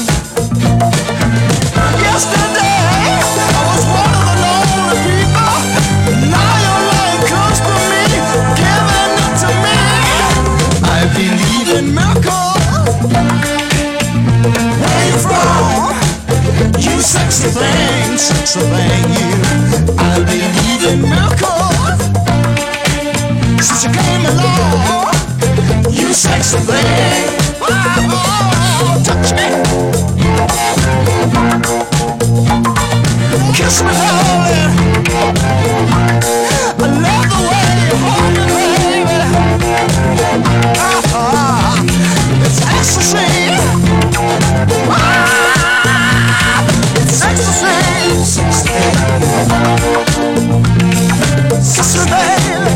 Speaker 5: Yesterday I was one of the lonely people. Now you're lying close to me, giving it to me. I believe in miracles. Where you from? You sexy thing, sexy thing, you. I believe in miracles. Since you came along, you sexy thing. Oh, touch me, kiss me, darling. I love the way you hold me, baby. Ah, it's ecstasy. Ah, it's ecstasy. Sexy, baby.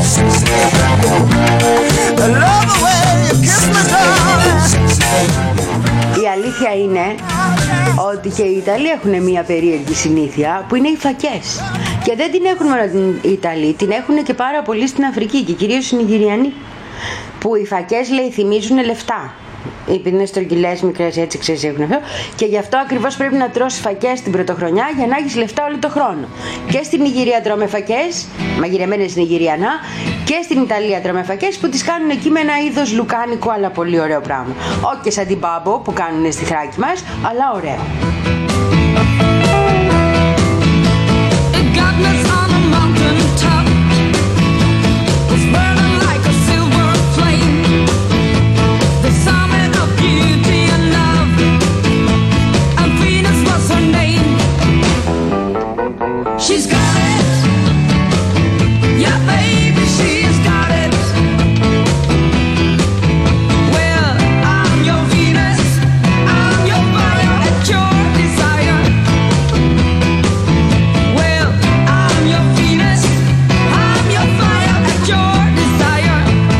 Speaker 5: I love the way you kiss me, darling.
Speaker 1: Η αλήθεια είναι ότι και οι Ιταλοί έχουν μια περίεργη συνήθεια που είναι οι φακές. Και δεν την έχουν μόνο οι Ιταλοί, την έχουν και πάρα πολύ στην Αφρική και κυρίως οι Νιγηριανοί. Που οι φακές, λέει, θυμίζουν λεφτά. επειδή είναι στρογγυλές, μικρές, έτσι ξέρεις έχουν αυτό. Και γι' αυτό ακριβώς πρέπει να τρως φακές την πρωτοχρονιά για να έχεις λεφτά όλο το χρόνο. Και στην Νιγηρία τρώμε φακές, μαγειρεμένες νιγηριανά, και στην Ιταλία τρώμε φακές που τις κάνουν εκεί με ένα είδος λουκάνικο, αλλά πολύ ωραίο πράγμα. Όχι και σαν την μπάμπο που κάνουν στη Θράκη μας, αλλά ωραίο.
Speaker 9: She's got it, yeah baby, she's got it. Well, I'm your Venus, I'm your fire at your desire. Well, I'm your Venus, I'm your fire at your desire.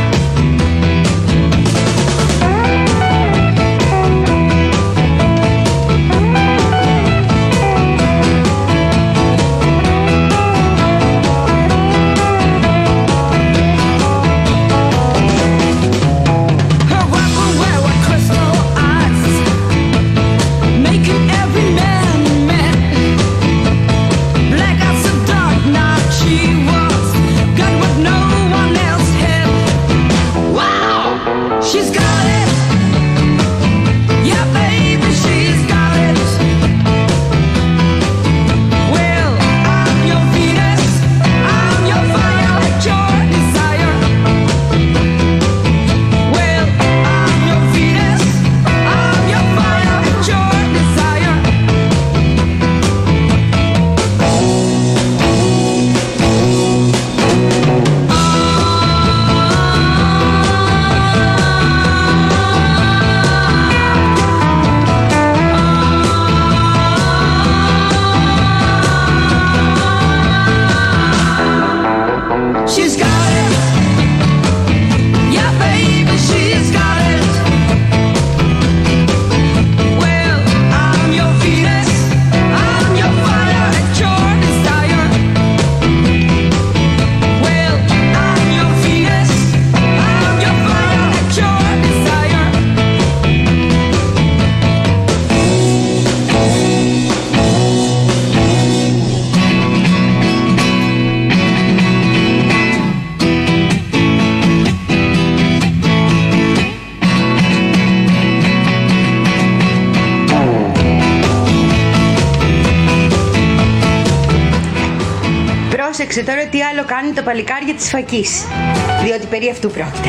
Speaker 1: Πρόσεξε τώρα τι άλλο κάνει το παλικάρια της φακής, διότι περί αυτού πρόκειται.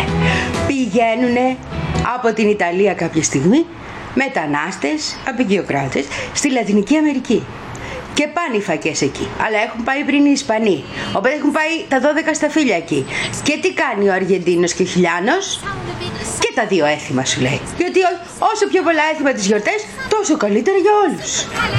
Speaker 1: Πηγαίνουνε από την Ιταλία κάποια στιγμή μετανάστες, απικιοκράτες, στη Λατινική Αμερική. Και πάνε οι φακές εκεί. Αλλά έχουν πάει πριν οι Ισπανοί. Οπότε έχουν πάει τα δώδεκα σταφύλια εκεί. Και τι κάνει ο Αργεντίνος και ο Χιλιάνος? Και τα δύο έθιμα σου λέει. Γιατί όσο πιο πολλά έθιμα τις γιορτές, τόσο καλύτερα για όλους.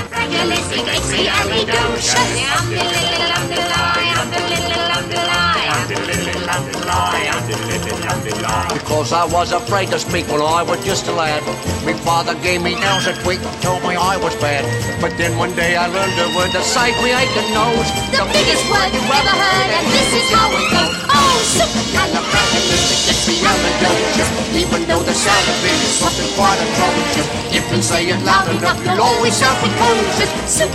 Speaker 10: Because I was afraid to speak when I was just a lad. My father gave me nails a tweak and told me I was bad. But then one day I learned a word to save me aching nose.
Speaker 9: The biggest word you've ever heard, and this is how it goes. Oh, supercalifragilisticexpialidocious. Even though the sound of it is something quite atrocious, if you say it loud enough, you'll always sound precocious.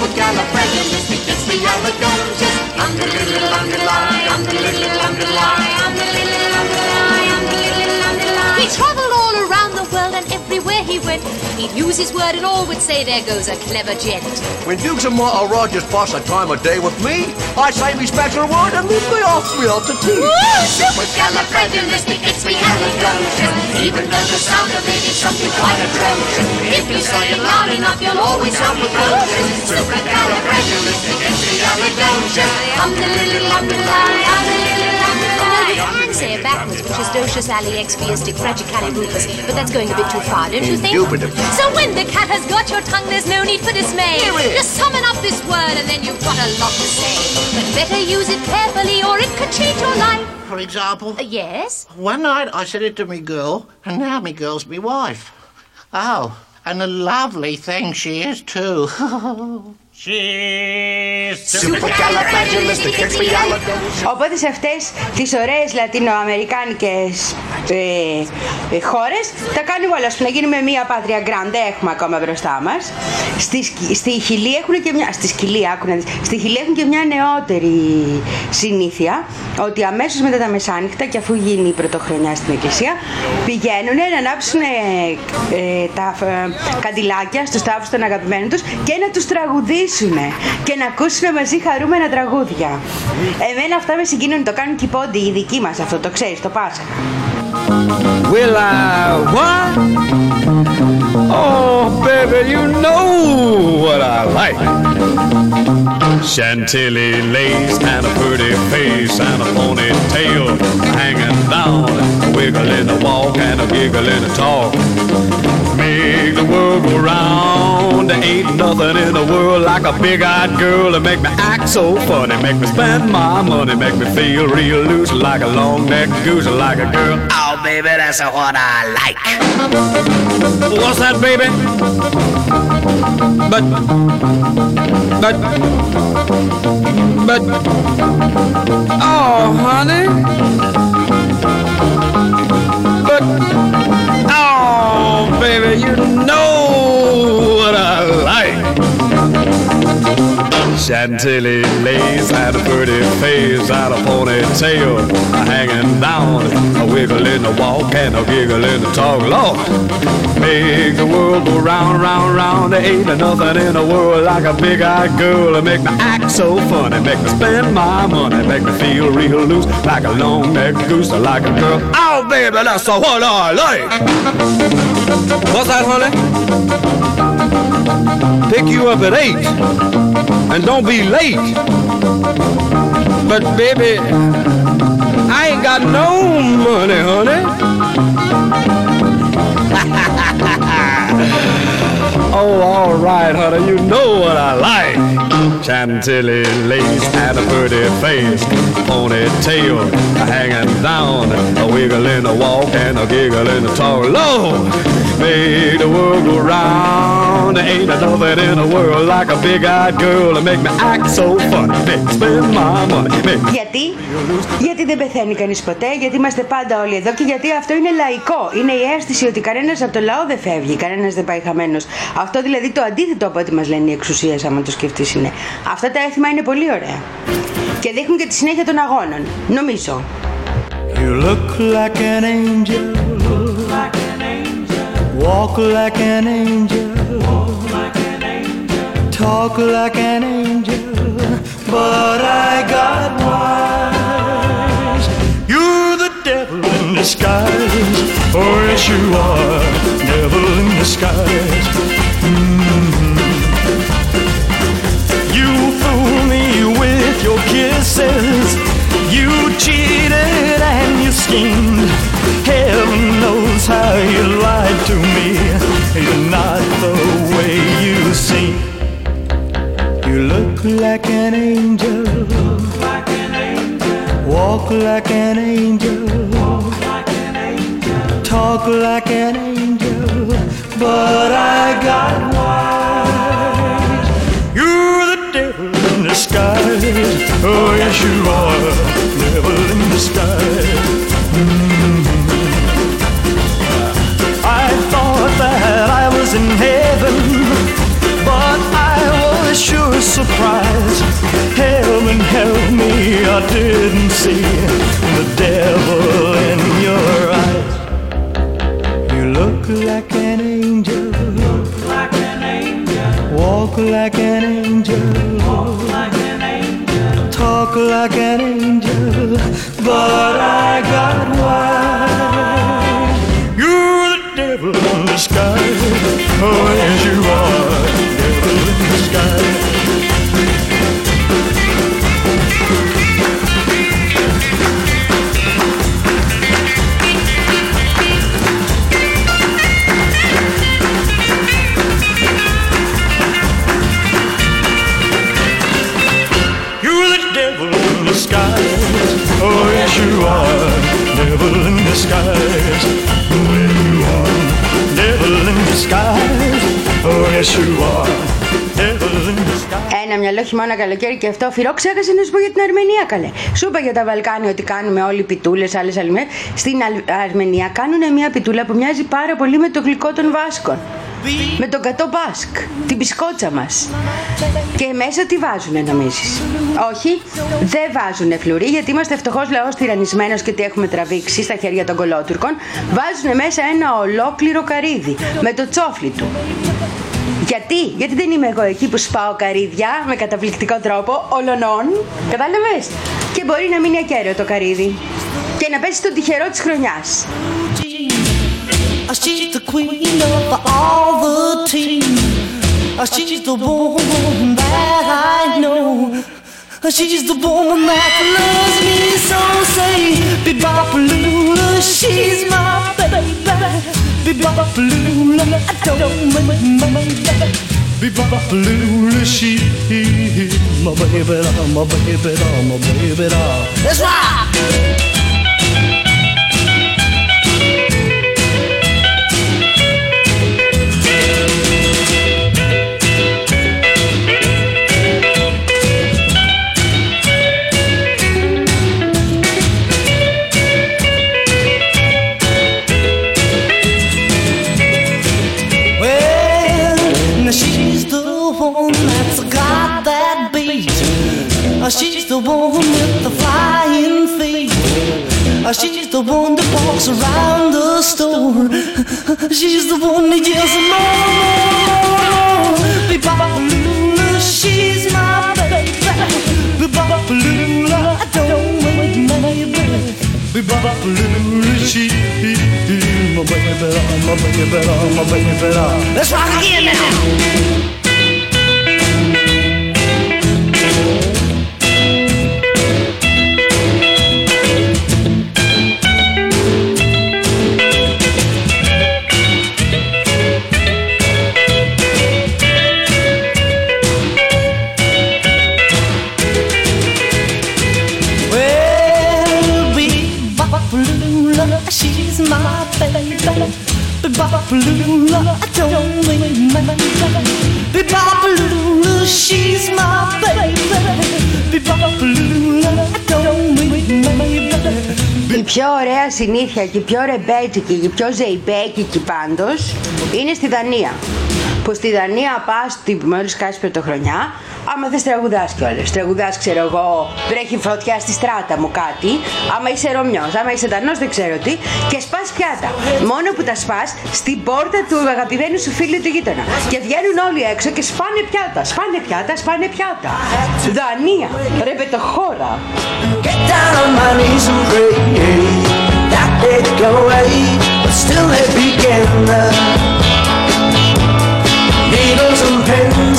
Speaker 9: Supercalifragilisticexpialidocious. Underline, underline, underline, underline, underline, underline, underline. He traveled all around the world, and everywhere he went, he'd use his word and all would say, there goes a clever gent.
Speaker 10: When Dukes and Martha Rogers pass a time of day with me, I say me special word and leave me off me out to tea.
Speaker 9: Supercalifragilisticexpialidocious. Even though the sound of it is something quite atrocious, if you say it loud enough, you'll always sound precocious. Supercalifragilisticexpialidocious. Um the little um the lie, um the little um the lie. You can say it backwards, which is docious ali expiastic fragicalirupus, but that's going a bit too far, don't you think?
Speaker 10: Indubitably.
Speaker 9: So when the cat has got your tongue, there's no need for dismay. Just summon up this word and then you've got a lot to say. But better use it carefully or it could change your life.
Speaker 10: For example?
Speaker 9: Uh, yes?
Speaker 10: One night I said it to me girl, and now me girl's me wife. Oh, and a lovely thing she is too.
Speaker 1: Οπότε σε αυτές τις ωραίες λατινοαμερικάνικες ε, ε, χώρες τα κάνουμε όλα. Να γίνουμε μια πάτρια γκράντε έχουμε ακόμα μπροστά μας. Στη, στη Χιλή έχουν και μια, στη Σκυλή, άκουνα, στη Χιλή έχουν και μια νεότερη συνήθεια, ότι αμέσως μετά τα μεσάνυχτα και αφού γίνει η πρωτοχρονιά στην εκκλησία πηγαίνουν να ανάψουν ε, ε, τα ε, καντιλάκια στους τάφους των αγαπημένων τους και να τους τραγουδήσουν και να ακούσουν μαζί χαρούμενα τραγούδια. Εμένα αυτά με συγκίνουν, το κάνουν και οι πόντοι, οι δικοί μας, αυτό το ξέρεις, το Πάσχα.
Speaker 3: Will I what? Oh, baby, you know what I like. Chantilly lace and a pretty face and a ponytail hanging down, a wiggle in the walk and a giggle in the talk. Make the world go round. There ain't nothing in the world like a big-eyed girl that make me act so funny, make me spend my money, make me feel real loose like a long-necked goose, like a girl. Oh, baby, that's what I like. What's that, baby? But, but, but, oh, honey. But, oh, baby, you know what I like. Chantilly lace and a pretty face and a ponytail hanging down, a wiggle in the walk and a giggle in the talk. Lord, make the world go round, round, round. There ain't nothing in the world like a big-eyed girl that make me act so funny, make me spend my money, make me feel real loose like a long-necked goose, like a girl. Oh, baby, that's what I like. What's that, honey? Pick you up at eight, and don't be late. But baby, I ain't got no money, honey. Oh, all right, honey, you know what I like. Chantilly lace and a pretty face, ponytail hanging down, a wiggle in the walk and a giggle in the talk. Lord, make the world go round. There ain't nothing in the world like a big-eyed girl that make me act so funny, make me spend my money. Make...
Speaker 1: Γιατί? Γιατί δεν πεθαίνει κανείς ποτέ, γιατί είμαστε πάντα όλοι εδώ και γιατί αυτό είναι λαϊκό. Είναι η αίσθηση ότι κανένας από το λαό δεν φεύγει, κανένας δεν πάει χαμένος. Αυτό δηλαδή το αντίθετο από ό,τι μας λένε οι εξουσίες, άμα το σκεφτείς είναι. Αυτά τα έθιμα είναι πολύ ωραία. Και δείχνουν και τη συνέχεια των αγώνων, νομίζω.
Speaker 2: You look like an angel, like an angel. Walk like an angel, walk like an angel. Talk like an angel, but I got wise. You're the devil in disguise, oh yes you are, devil in disguise. Mm-hmm. You fool me with your kisses, you cheated and you schemed. Heaven knows how you lied to me. You're not the way you seem. You look like an angel, like an angel. Walk like an angel, walk like an angel. Talk like an angel, but I got wise. You're the devil in disguise, oh yes you are, devil in disguise. Mm-hmm. I thought that I was in heaven, but I was sure surprised. Heaven help me, I didn't see the devil in your eyes. You look like an angel, look like an angel. Walk like an angel, walk like an angel. Talk like an angel, but I got wise. You're the devil in disguise, oh yes you are, devil in disguise. Oh yes you are, devil in disguise. Where you are, devil in disguise. Oh yes you are, devil in disguise.
Speaker 1: ένα μυαλό χειμώνα καλοκαίρι και αυτό φυρό. Ξέχασε να σου πω για την Αρμενία, καλέ. Σου είπα για τα Βαλκάνια ότι κάνουμε όλοι πιτούλες, άλλες αλλημές. Στην Αρμενία κάνουν μια πιτούλα που μοιάζει πάρα πολύ με το γλυκό των Βάσκων. Με τον κατό Μπάσκ, την μπισκότσα μας. Και μέσα τι βάζουνε νομίζεις? Όχι, δεν βάζουνε φλουρί, γιατί είμαστε φτωχός λαός τυραννισμένος και τι έχουμε τραβήξει στα χέρια των κολότουρκων. Βάζουνε μέσα ένα ολόκληρο καρύδι με το τσόφλι του. Γιατί? Γιατί δεν είμαι εγώ εκεί που σπάω καρύδια με καταπληκτικό τρόπο, ολονών, κατάλαβες? Και μπορεί να μείνει ακέραιο το καρύδι και να πέσει στον τυχερό της χρονιάς.
Speaker 7: She's the queen of all the team. She's the woman that I know. She's the woman that loves me so. Say, be-bop-a-lula, she's my baby. Be-bop-a-lula, I don't mind my baby. Be-bop-a-lula, she's my baby, my baby, my baby. Let's rock! She's the one with the flying feet. She's the one that walks around the store. She's the one that yells more. Be-bop-a-lula, she's my baby. Be-bop-a-lula, I don't want my baby. Be-bop-a-lula, she's my baby, my baby, my baby. Let's rock again now. She's my baby. Be-bop-a-lula, I don't need my baby. Be-bop-a-lula, she's my baby. Be-bop-a-lula, I don't need my baby.
Speaker 1: Η πιο ωραία συνήθεια και η πιο ρεμπέτικη και η πιο ζεϊμπέκικη πάντως είναι στη Δανία. Που στη Δανία πας μόλις κάτσεις πρωτοχρονιά, άμα θες τραγουδάς κιόλας. Τραγουδάς, ξέρω εγώ, βρέχει φωτιά στη στράτα μου κάτι. Άμα είσαι Ρωμιός, άμα είσαι Δανός, δεν ξέρω τι. Και σπάς πιάτα. Μόνο που τα σπάς στην πόρτα του αγαπημένου σου φίλου του γείτονα. Και βγαίνουν όλοι έξω και σπάνε πιάτα. Σπάνε πιάτα, σπάνε πιάτα. Δανία, ρεπετοχώρα.
Speaker 6: Get down on my knees and pray that they'd go away, but still they begin. Needles and pins,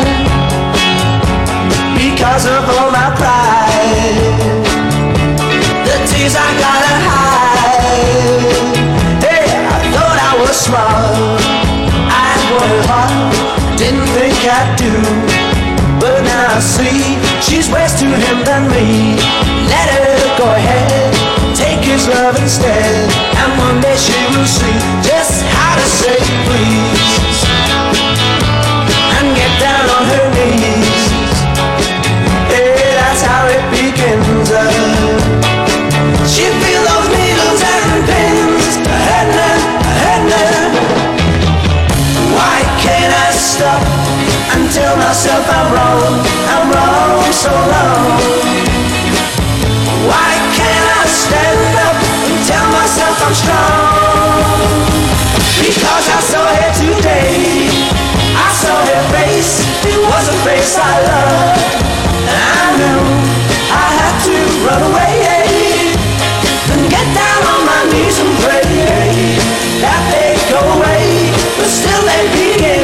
Speaker 6: because of all my pride, the tears I gotta hide. Hey, I thought I was smart, I worked hard, didn't think I'd do, but now I see she's worse to him than me. Let her go ahead, take his love instead, and one day she will see just how to say please, and get down on her knees. Hey, that's how it begins. Uh, she feel those needles and pins, Edna, Edna. Why can't I stop and tell myself I'm wrong, I'm wrong so long? Why can't I stand up and tell myself I'm strong? Because I saw her today, I saw her face, it was a face I loved, and I knew I had to run away, and get down on my knees and pray that they go away, but still they begin.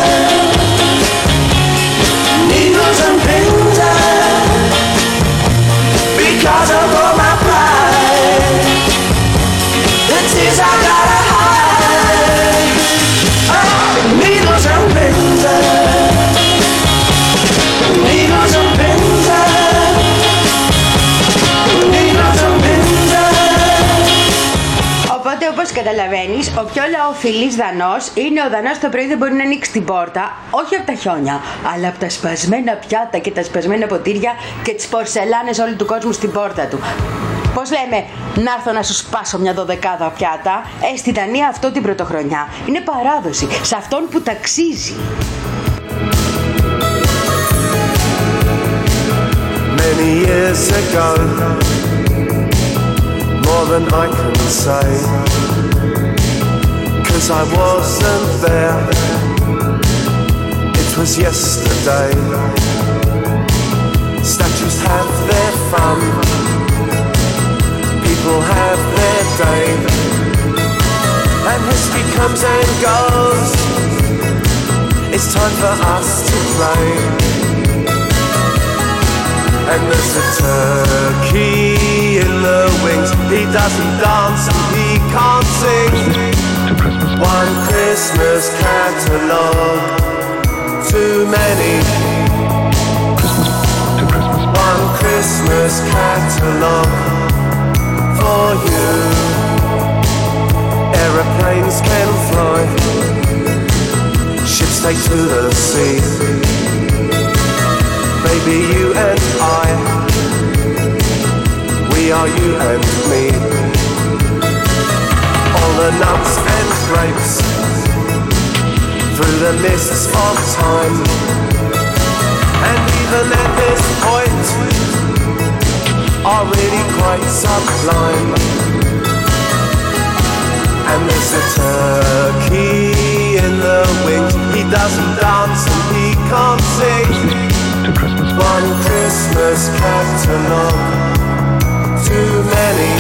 Speaker 6: Needles and pins, because of all my pride, the tears I gotta hide. Oh, needles and pins.
Speaker 1: καταλαβαίνεις, ο πιο λαοφιλής Δανός είναι ο Δανός το πρωί δεν μπορεί να ανοίξει την πόρτα, όχι από τα χιόνια, αλλά από τα σπασμένα πιάτα και τα σπασμένα ποτήρια και τις πορσελάνες όλου του κόσμου στην πόρτα του. Πώς λέμε, να έρθω να σου σπάσω μια δωδεκάδα πιάτα. Ε, στη Δανία αυτό την πρωτοχρονιά είναι παράδοση, σε αυτόν που ταξίζει.
Speaker 11: Many years ago, more than I can say, 'cause I wasn't there, it was yesterday. Statues have their fun, people have their day, and history comes and goes, it's time for us to play. And there's a turkey in the wings, he doesn't dance and he can't sing. One Christmas catalogue, too many. One Christmas catalogue for you. Aeroplanes can fly, ships take to the sea. Baby, you and I, we are you and me. All the nuts and grapes, through the mists of time, and even at this point, are really quite sublime. And there's a turkey in the wings, he doesn't dance and he can't sing. One Christmas catalogue, too many.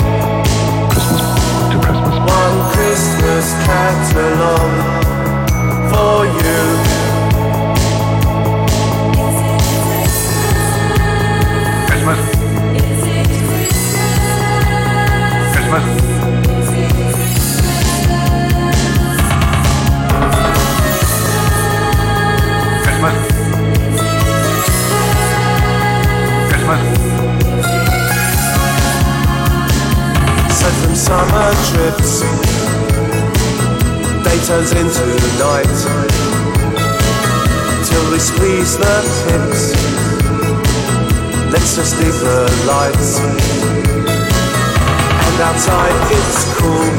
Speaker 11: One Christmas catalogue for you.
Speaker 12: Christmas. Christmas. Christmas.
Speaker 11: Sent from summer trips, day turns into night, till we squeeze the pips. Let's just leave the lights, and outside it's cool,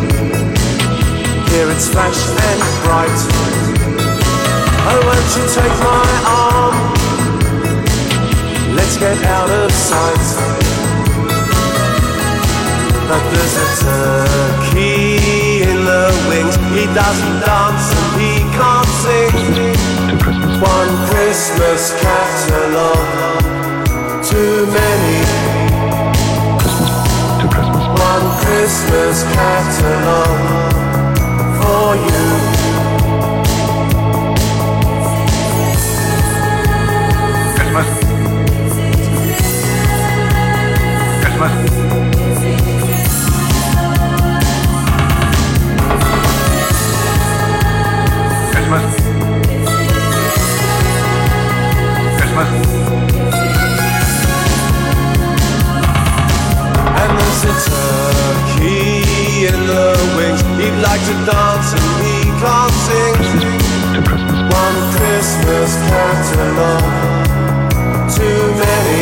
Speaker 11: here it's flash and bright. Oh, won't you take my arm, let's get out of sight. But there's a turkey in the wings, he doesn't dance and he can't sing. One Christmas catalogue, too many. One Christmas catalogue for you.
Speaker 12: Christmas. Christmas. Christmas. Christmas.
Speaker 11: And there's a turkey in the wings, he'd like to dance and he can't sing. One Christmas catalogue, too many.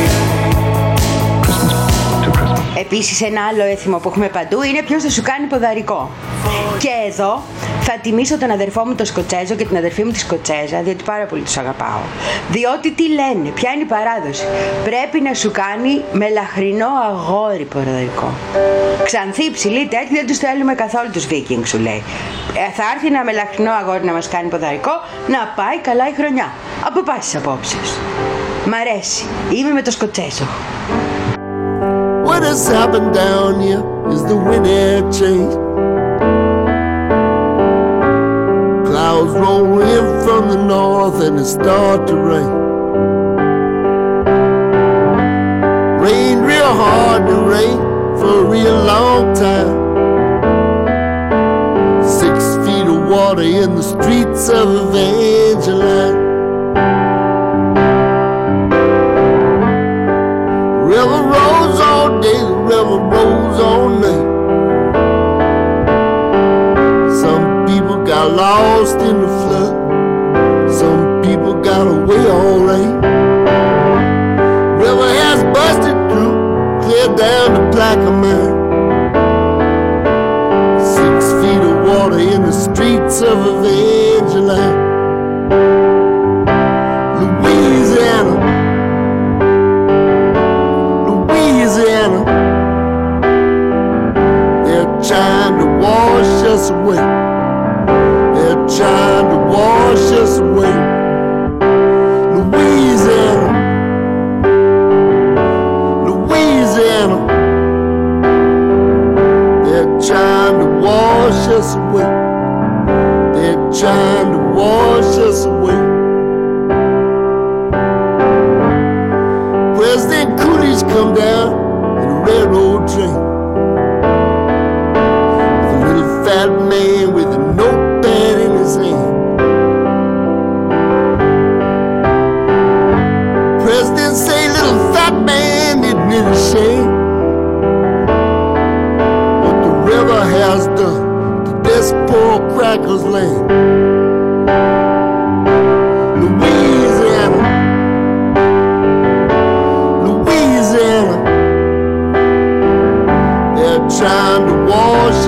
Speaker 1: Επίσης ένα άλλο έθιμο που έχουμε παντού είναι ποιος θα σου κάνει ποδαρικό. Και εδώ θα τιμήσω τον αδερφό μου τον Σκοτσέζο και την αδερφή μου τη Σκοτσέζα, διότι πάρα πολύ τους αγαπάω. Διότι τι λένε, ποια είναι η παράδοση. Πρέπει να σου κάνει μελαχρινό αγόρι ποδαρικό. Ξανθή, ψηλή, τέτοια δεν τους θέλουμε καθόλου τους Βίκινγκ, σου λέει. Ε, θα έρθει ένα μελαχρινό αγόρι να μας κάνει ποδαρικό, να πάει καλά η χρονιά. Από πάσης απόψεως. Μ' αρέσει. Είμαι με το Σκοτσέζο.
Speaker 8: What has happened down here is the wind had changed. Clouds roll in from the north and it start to rain. Rain real hard to rain for a real long time. Six feet of water in the streets of Evangeline. River rolls all day, the river rolls all night.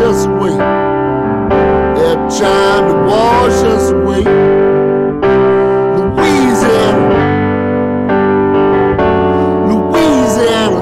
Speaker 8: us away. They're trying to wash us away. Louisiana, Louisiana,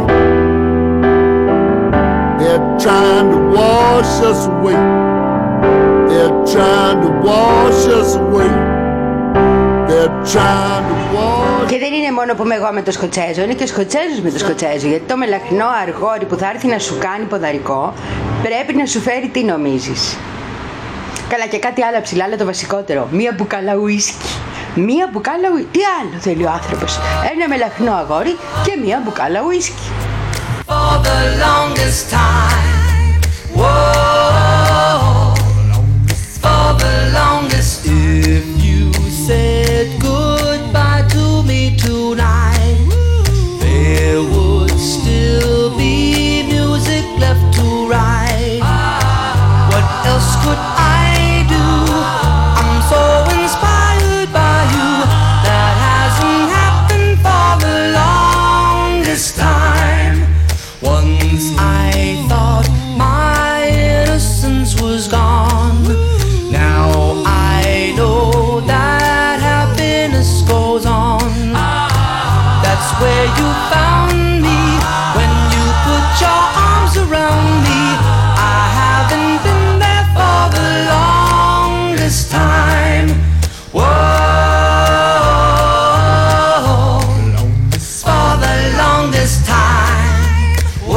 Speaker 8: they're trying to wash us away. They're trying to wash us away. They're trying to wash.
Speaker 1: Και δεν είναι μόνο που είμαι εγώ με το Σκοτσέζο, είναι και ο Σκοτσέζος με το Σκοτσέζο. Γιατί το μελαχρινό αργόρι που θα έρθει να σου κάνει ποδαρικό πρέπει να σου φέρει τι νομίζεις. Καλά, και κάτι άλλο ψηλά, αλλά το βασικότερο. Μία μπουκάλα ουίσκι. Μία μπουκάλα ουίσκι. Τι άλλο θέλει ο άνθρωπος? Ένα μελαχρινό αγόρι και μία μπουκάλα ουίσκι.
Speaker 6: For the longest time, whoa, for the longest. If you said goodbye to me tonight, there would still be music left to write. What else could I do? I'm so inspired by you. That hasn't happened for the longest time. Once I thought my innocence was gone. Now I know that happiness goes on. That's where you found me when you put your arms around me. I haven't been there for the longest time. Whoa, for the longest time.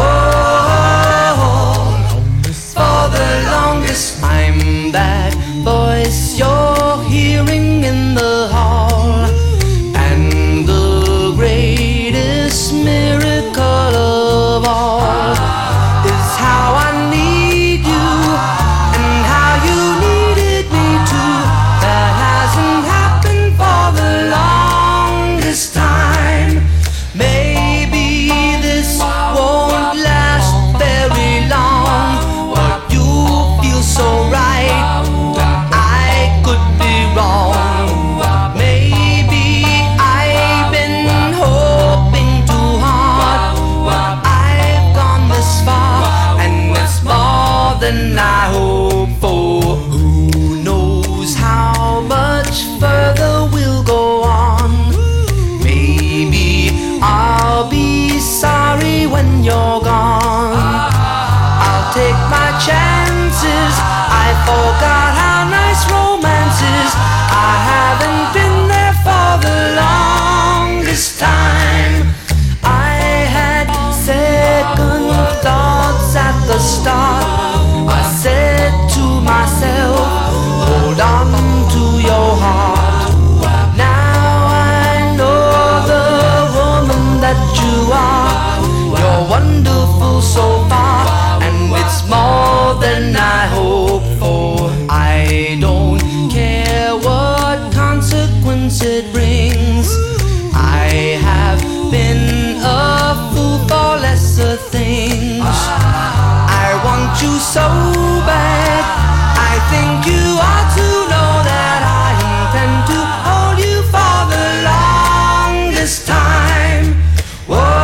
Speaker 6: Whoa, for the longest. I'm that voice you're hearing in the hall, and the greatest miracle of all is how I need you and how you needed me too. That hasn't happened for the longest time. Maybe this won't last very long, but you feel so right that I could be wrong. Maybe I've been hoping too hard, but I've gone this far, and it's more than I hoped for. Who knows how much further we'll go on? Maybe I'll be sorry when you're gone. I'll take my chances. I forgot how nice romance is. I haven't been there for the longest time. I had second thoughts at the start. I said to myself, hold on to your heart. Now I know the woman that you are. You're wonderful so far, and it's more than I hoped for. I don't care what consequence it brings. I have been a fool for lesser things. I want you so bad. I think you ought to know that I intend to hold you for the longest time. Whoa,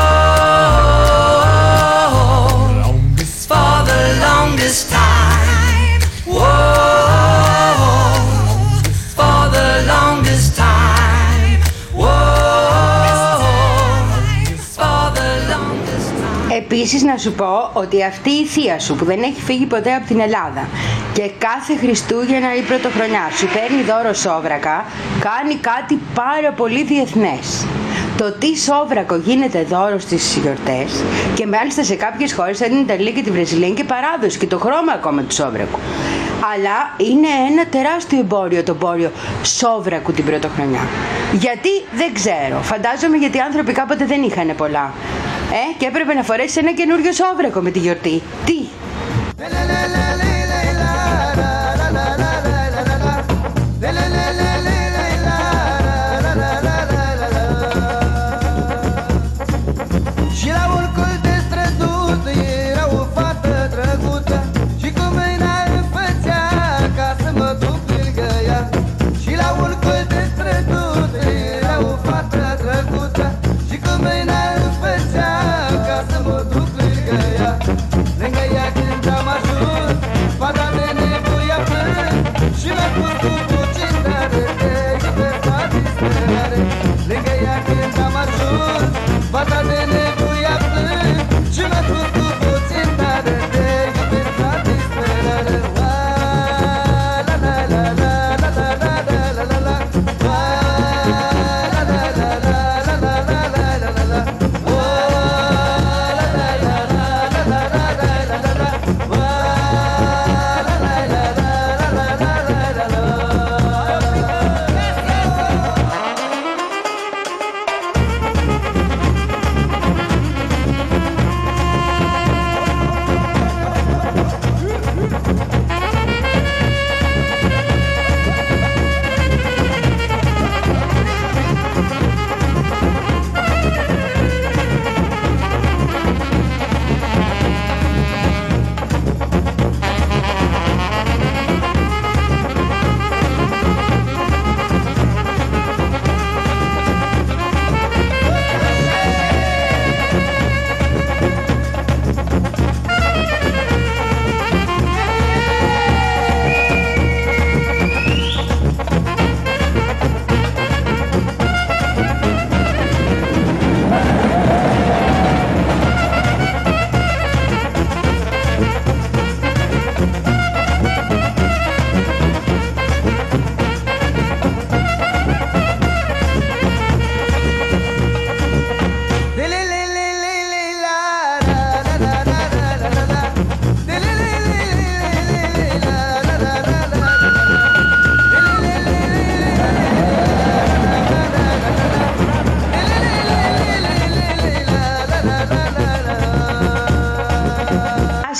Speaker 6: for the longest time. Whoa, for the longest time. Whoa, for the longest time.
Speaker 1: Επίσης να σου πω ότι αυτή η θεία σου που δεν έχει φύγει ποτέ από την Ελλάδα και κάθε Χριστούγεννα ή Πρωτοχρονιά σου παίρνει δώρο σόβρακα, κάνει κάτι πάρα πολύ διεθνές. Το τι σόβρακο γίνεται δώρο στις γιορτές, και μάλιστα σε κάποιες χώρες σαν την Ιταλία και τη Βραζιλία είναι και παράδοση και το χρώμα ακόμα του σόβρακου. Αλλά είναι ένα τεράστιο εμπόριο το εμπόριο σόβρακου την Πρωτοχρονιά. Γιατί δεν ξέρω. Φαντάζομαι γιατί οι άνθρωποι κάποτε δεν είχαν πολλά. Ε, και έπρεπε να φορέσει ένα καινούριο σόβρακο με τη γιορτή. Τι!
Speaker 3: Și la un col de strădut era o fată drăguță, și cu mâna îmi făcea ca să mă duc lângă ea. Și la un col de strădut era o fată drăguță, și cu mâna îmi făcea ca să mă duc lângă ea. Lângă ea când am ajuns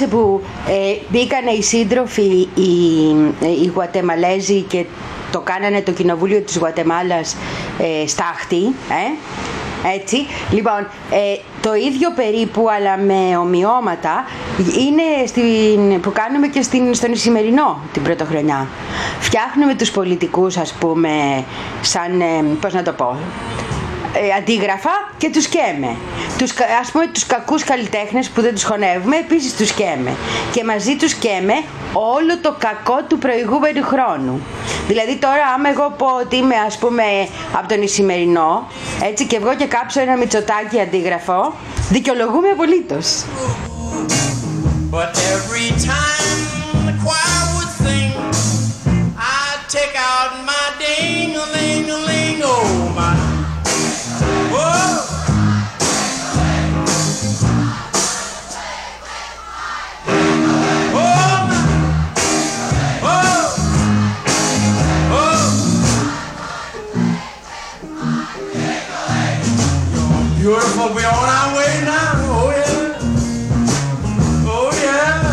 Speaker 1: θυμάσαι που ε, μπήκανε οι σύντροφοι οι, οι Γουατεμαλέζοι και το κάνανε το κοινοβούλιο της Γουατεμάλας ε, στάχτη, ε? Έτσι, λοιπόν, ε, το ίδιο περίπου αλλά με ομοιώματα είναι στην, που κάνουμε και στην, στον Ισημερινό την πρωτοχρονιά. Φτιάχνουμε τους πολιτικούς, ας πούμε, σαν, ε, πώς να το πω, ε, αντίγραφα και τους καίμε. Τους, ας πούμε, τους κακούς καλλιτέχνες που δεν τους χωνεύουμε, επίσης τους καίμε. Και μαζί τους καίμε όλο το κακό του προηγούμενου χρόνου. Δηλαδή τώρα άμα εγώ πω ότι είμαι, ας πούμε, από τον Ισημερινό, έτσι, και βγω και κάψω ένα Μητσοτάκι αντίγραφο, δικαιολογούμε απολύτως.
Speaker 5: But every time the choir would sing, I'd take out my ding-a-ling-a-ling, oh my, whoa. Beautiful, we're on our way now. Oh yeah, oh yeah.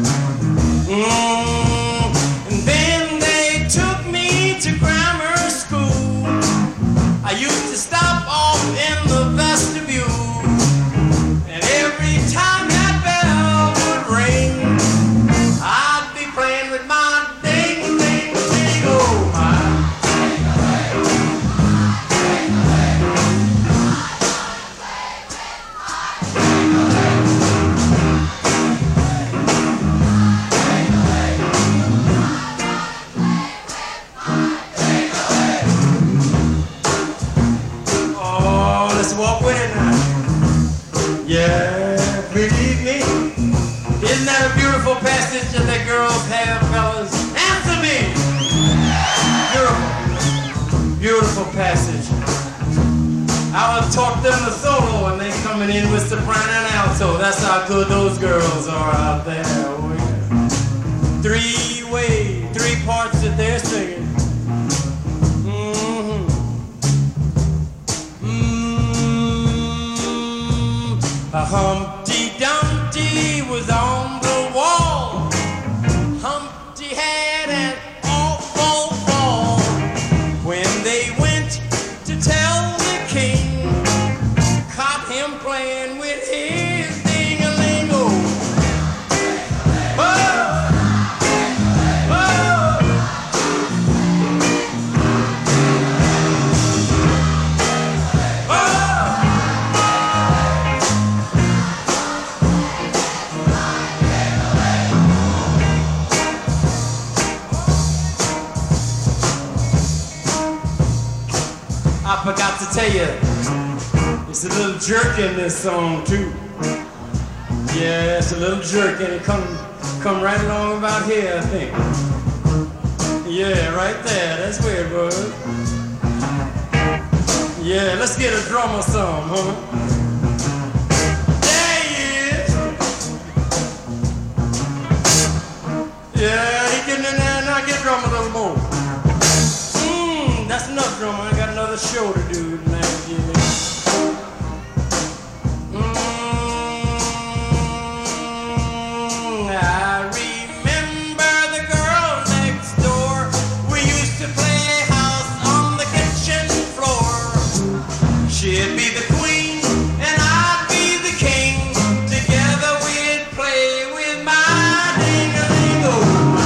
Speaker 5: Mm. And then they took me to grammar school. I used to stop off in the vestibule, and every time that bell would ring, I'd be playing with my ding, ding, ding, oh my. Walk with it now. Yeah, believe me. Isn't that a beautiful passage that the girls have, fellas? Answer me. Beautiful, beautiful passage. I would taught them the solo and they coming in with soprano and alto. That's how good those girls are out there. Oh, yeah. Three way, three parts that they're singing. Humpty Dumpty was on the wall. Humpty had an awful fall. When they went to tell the king, caught him playing with his ding-a-ling-o. Whoa! Whoa! I forgot to tell you, it's a little jerk in this song too. Yeah, it's a little jerk and it come, come right along about here, I think. Yeah, right there, that's where it was. Yeah, let's get a drummer some, huh? There he is. Yeah, he getting in there, now get a drummer a little more. That's enough, drummer. I got another show to do tonight. Yeah. Mm, I remember the girl next door. We used to play house on the kitchen floor. She'd be the queen and I'd be the king. Together we'd play with my ding-a-ling-o.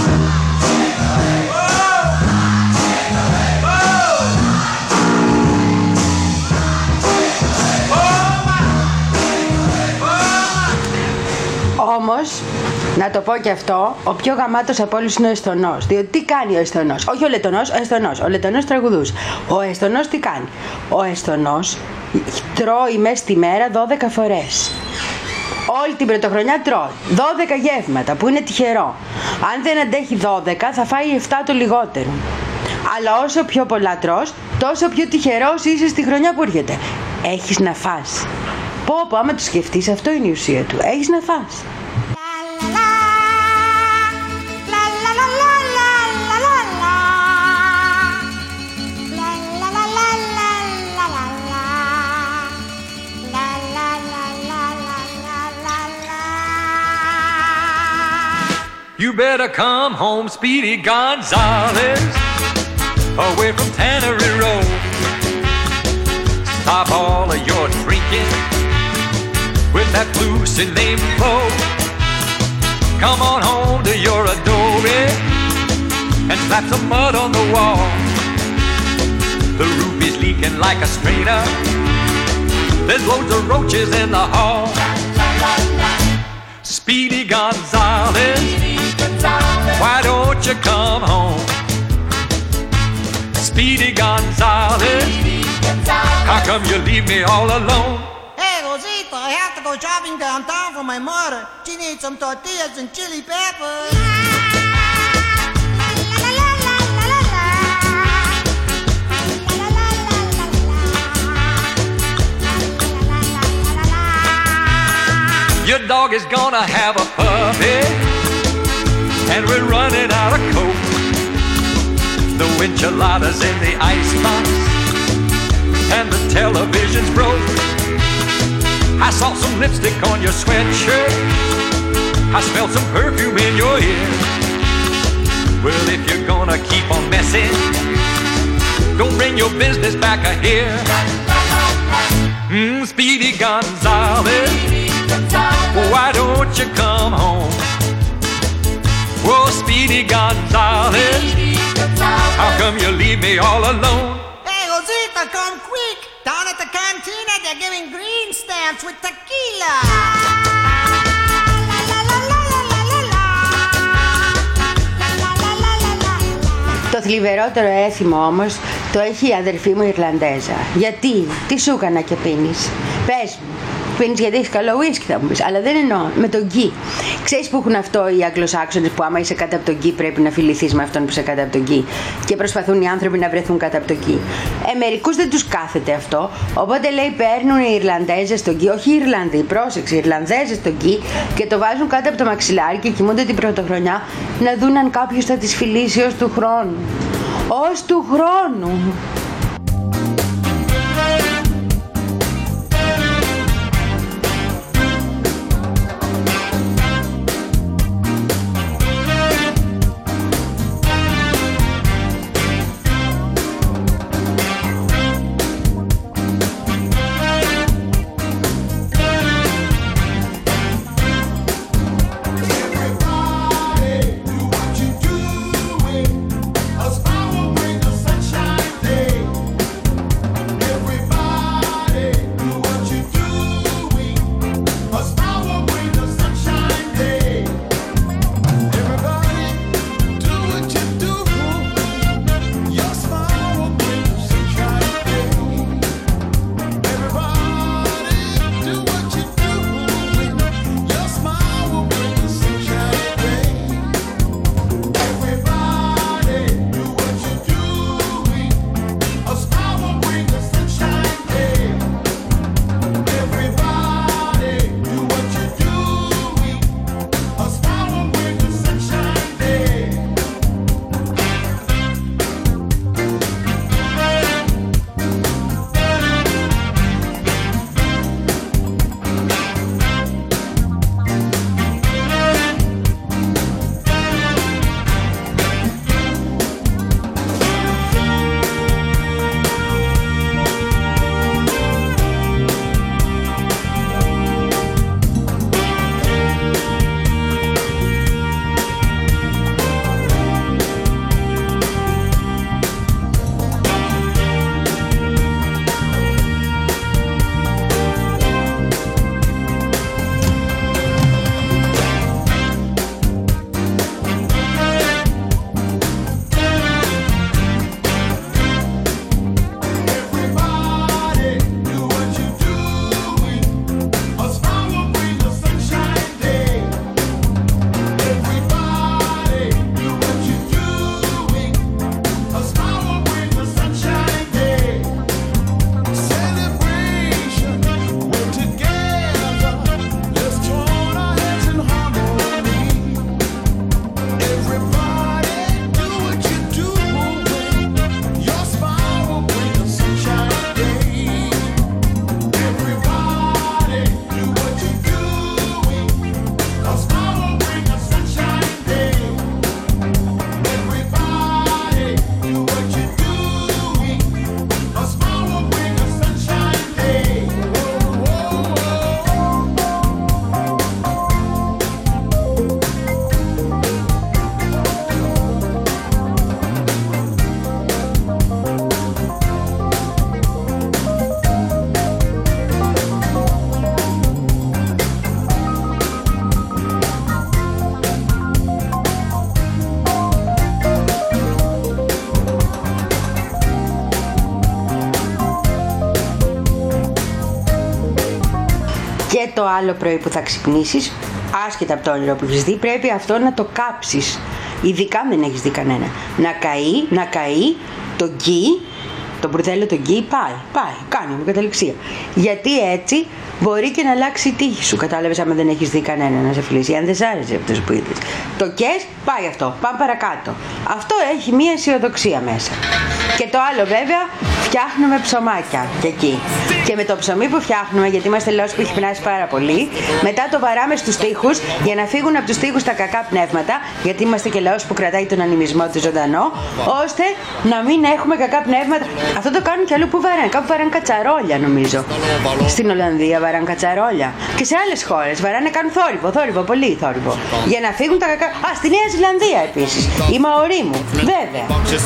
Speaker 1: Όμως, να το πω και αυτό, ο πιο γαμάτος από όλους είναι ο Εσθονός. Διότι τι κάνει ο Εσθονός? Όχι ο Λετονός, ο Εσθονός. Ο Λετονός τραγουδούς. Ο Εσθονός τι κάνει? Ο Εσθονός τρώει μες στη μέρα δώδεκα φορές. Όλη την πρωτοχρονιά τρώει δώδεκα γεύματα, που είναι τυχερό. Αν δεν αντέχει δώδεκα θα φάει επτά το λιγότερο. Αλλά όσο πιο πολλά τρως, τόσο πιο τυχερός είσαι στη χρονιά που έρχεται. Έχεις να φας. Πω πω, άμα το σκεφτείς, αυτό είναι η ουσία του. Έχεις να φας.
Speaker 13: You better come home, Speedy Gonzales, away from Tannery Road. Stop all of your drinking with that Lucy named Flo. Come on home to your adobe and slap some mud on the wall. The roof is leaking like a strainer. There's loads of roaches in the hall. Speedy Gonzales, why don't you come home? Speedy Gonzales, how come you leave me all alone?
Speaker 14: Hey, Rosita, I have to go shopping downtown for my mother. She needs some tortillas and chili peppers.
Speaker 13: Your dog is gonna have a puppy, and we're running out of coke. The enchiladas in the icebox, and the television's broke. I saw some lipstick on your sweatshirt. I smelled some perfume in your ear. Well, if you're gonna keep on messing, don't bring your business back here. Mmm, Speedy Gonzales, why don't you come home? Whoa, Speedy Gonzales, how come you leave me all alone?
Speaker 14: Hey, Rosita, come quick. Down at the cantina, they're giving green stamps with tequila.
Speaker 1: Το θλιβερότερο έθιμο όμως το έχει η αδερφή μου Ιρλανδέζα. Γιατί, τι σου έκανα και πίνεις? Πες μου. Πίνεις γιατί έχει καλό whisky, θα μου πεις, αλλά δεν εννοώ, με τον γκί. Ξέρεις που έχουν αυτό οι Αγγλοσάξονες που άμα είσαι κάτω από τον γκί πρέπει να φιληθείς με αυτόν που είσαι κάτω από τον γκί και προσπαθούν οι άνθρωποι να βρεθούν κάτω από τον γκί. Ε, μερικούς δεν τους κάθεται αυτό, οπότε λέει παίρνουν οι Ιρλανδέζες τον γκί, όχι οι Ιρλανδοί, πρόσεξε, οι Ιρλανδέζες τον γκί και το βάζουν κάτω από το μαξιλάρι και κοιμούνται την πρωτοχρονιά να δουν αν κάποιος θα τις φιλήσει ως του χρόνου. Ως του χρόνου.
Speaker 8: Sunshine day.
Speaker 1: Και το άλλο πρωί που θα ξυπνήσεις, άσχετα από το όνειρο που έχεις δει, πρέπει αυτό να το κάψεις. Ειδικά αν δεν έχεις δει κανένα. Να καεί, να καεί το γκί, το μπουρδέλο το γκί, πάει, πάει, κάνει με καταληξία. Γιατί έτσι μπορεί και να αλλάξει η τύχη σου. Κατάλαβες, άμα δεν έχεις δει κανένα να σε φιλήσει, αν δεν σ' άρεσε αυτός που είδες. Το κες, πάει αυτό, πάμε παρακάτω. Αυτό έχει μία αισιοδοξία μέσα. Και το άλλο βέβαια, φτιάχνουμε ψωμάκια και εκεί. Και με το ψωμί που φτιάχνουμε, γιατί είμαστε λαός που έχει πνάσει πάρα πολύ, μετά το βαράμε στους τοίχους για να φύγουν από τους τοίχους τα κακά πνεύματα, γιατί είμαστε και λαός που κρατάει τον ανημισμό του ζωντανό, ώστε να μην έχουμε κακά πνεύματα. Αυτό το κάνουν κι αλλού που βαράνε. Κάπου βαράνε κατσαρόλια, νομίζω. Στην Ολλανδία βαράνε κατσαρόλια. Και σε άλλες χώρες βαράνε, κάνουν θόρυβο, θόρυβο, πολύ θόρυβο. Για να φύγουν τα κακά. Α, στη Νέα Ζηλανδία επίσης. Η Μαωρή μου, βέβαια.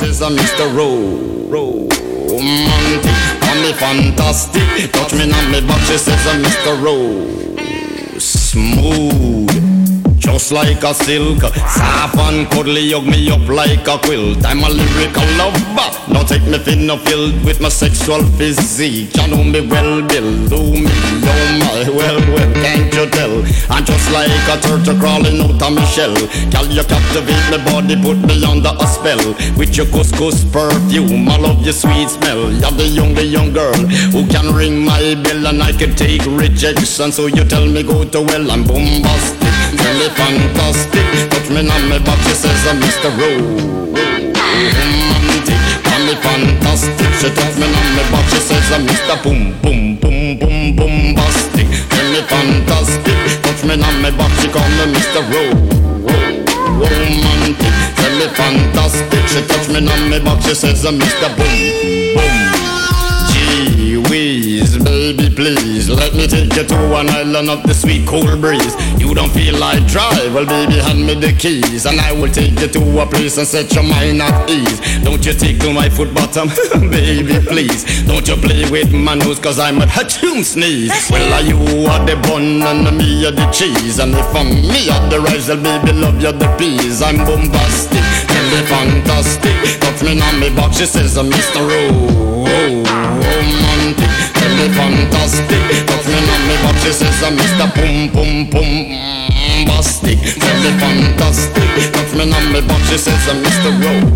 Speaker 15: Romantic, call me fantastic. Touch me on me back, she says I'm Mister Rose. Smooth, just like a silk. Soft and cuddly, hug me up like a quilt. I'm a lyrical lover. Now take me thin or filled with my sexual physique. You know me well, Bill. Do me, oh my, well, well, can't you tell? I'm just like a turtle crawling out of my shell. Girl, you captivate my body, put me under a spell. With your couscous perfume, I love your sweet smell. You're the young, the young girl who can ring my bell and I can take rejection. So you tell me go to well, I'm bombastic. Tell me fantastic. Touch me on my back, she says I'm Mister Romantic. Call me fantastic. She touch me on my back, she says I'm Mister Boom, boom, boom, boom, bombastic. Tell me fantastic. Touch me on my back, she call me Mister Romantic. Tell me fantastic. She touch me on my back, she says I'm Mister Boom, boom. Gee whiz, baby, please let me take you to an island of the sweet cool breeze. You don't feel like drive? Well, baby, hand me the keys and I will take you to a place and set your mind at ease. Don't you take to my foot bottom, baby, please. Don't you play with my nose, cause I'm a hatchoon sneeze. Well, are you are the bun and me are the cheese. And if I'm me are the rice, well, baby, love you the peas. I'm bombastic, tell me fantastic. Touch me on me box, she says I'm Mister Romantic. Tell me fantastic. Touch me on me box, she says I'm Mister Boom, boom, boom. Bastic, tell me fantastic. Touch me on me box, she says I'm Mister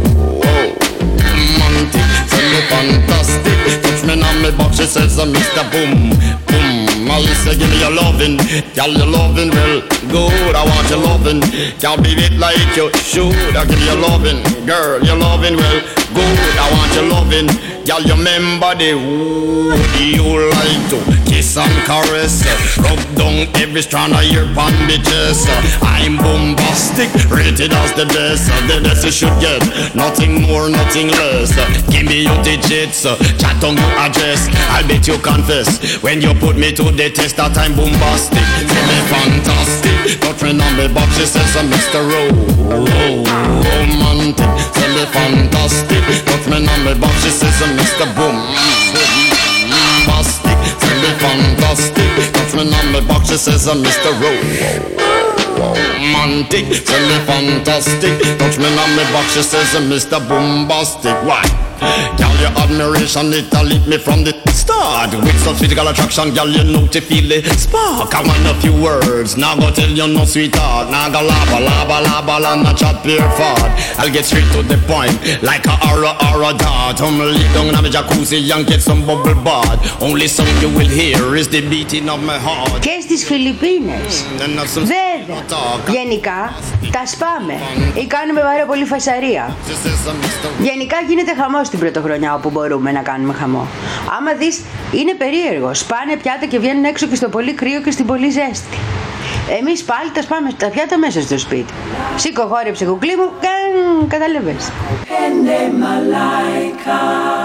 Speaker 15: Romantic. Tell me fantastic. Touch me on me box, she says I'm Mister Boom, boom. I say give me your lovin', girl, your lovin' well good. I want your lovin', can't be it like you should. I give you your lovin', girl, your lovin' well good. I want your lovin', girl, you remember the wood you like to kiss and caress, rub down every strand of your bandages. I'm bombastic, rated as the best. The best you should get, nothing more, nothing less. Give me your digits, chat on your address. I'll bet you confess when you put me to the test that I'm bombastic. Tell me fantastic. Touch me on me box, she says I'm Mister Romantic. Tell me fantastic. Touch me on me box, she says I'm Mister Boom, bombastic. Tell me fantastic. Touch me on me box, she says I'm Mister Romantic. Tell me fantastic. Touch me on me box, she says I'm Mister Bombastic. Why? Girl, your admiration, it a lit me from the start. With such physical attraction, girl, you know to feel the spark. I want a few words, now go tell you no sweetheart. Now go lava, lava, lava, and not chat pure fart. I'll get straight to the point, like a aura, aura dart. I'm lay down in my jacuzzi and get some bubble bath. Only sound you will hear is the beating of my heart.
Speaker 1: Και στις Φιλιππίνες, βέβαια, γενικά τα σπάμε ή κάνουμε πάρα πολύ φασαρία. Γενικά γίνεται χαμός στην πρωτοχρονιά όπου μπορούμε να κάνουμε χαμό. Άμα δεις, είναι περίεργο. Σπάνε πιάτα και βγαίνουν έξω και στο πολύ κρύο και στην πολύ ζέστη. Εμείς πάλι τα σπάμε τα πιάτα μέσα στο σπίτι. Σήκω, χόρεψε κουκλί μου, καν, κατάλαβες.
Speaker 16: Pende malaika,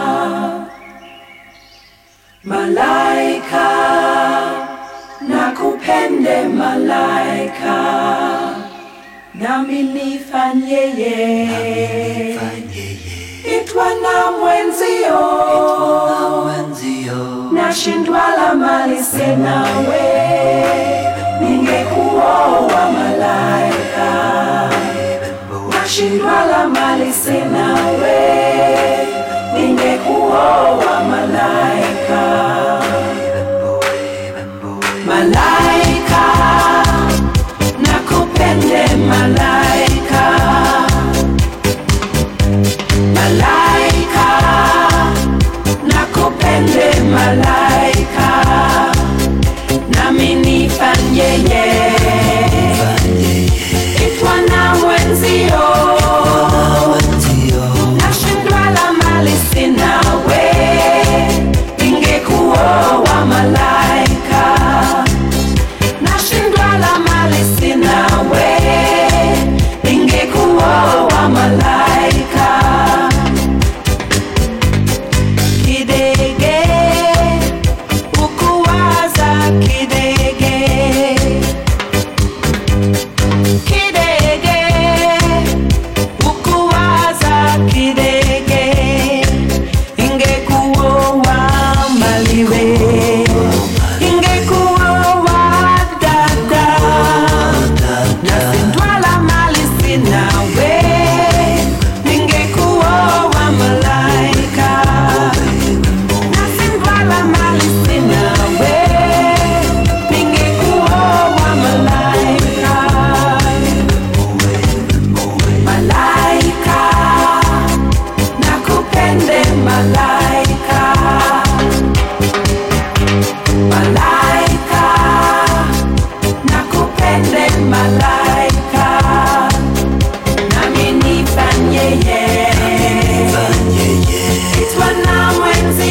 Speaker 16: malaika, nakupende malaika, nami nifanyeye, itwa na mwenzio, nashindwa la mali senawe, ningekuoa malaika, nashindwa la mali senawe, ningekuoa malaika, malaika.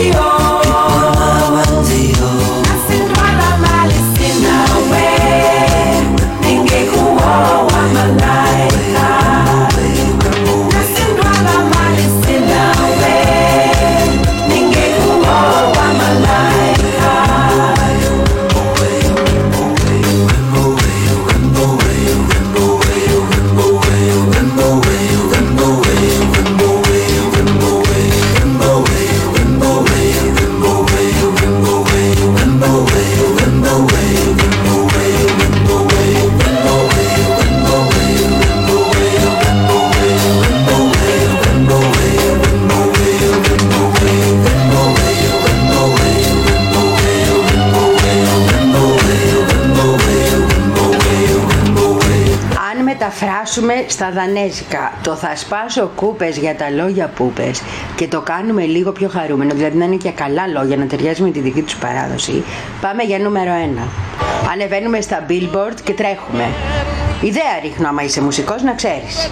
Speaker 1: Μεταφράσουμε στα δανέζικα το θα σπάσω κούπες για τα λόγια πούπες και το κάνουμε λίγο πιο χαρούμενο, δηλαδή να είναι και καλά λόγια, να ταιριάζει με τη δική τους παράδοση. Πάμε για νούμερο ένα. Ανεβαίνουμε στα Billboard και τρέχουμε. Ιδέα ρίχνω άμα είσαι μουσικός, να ξέρεις.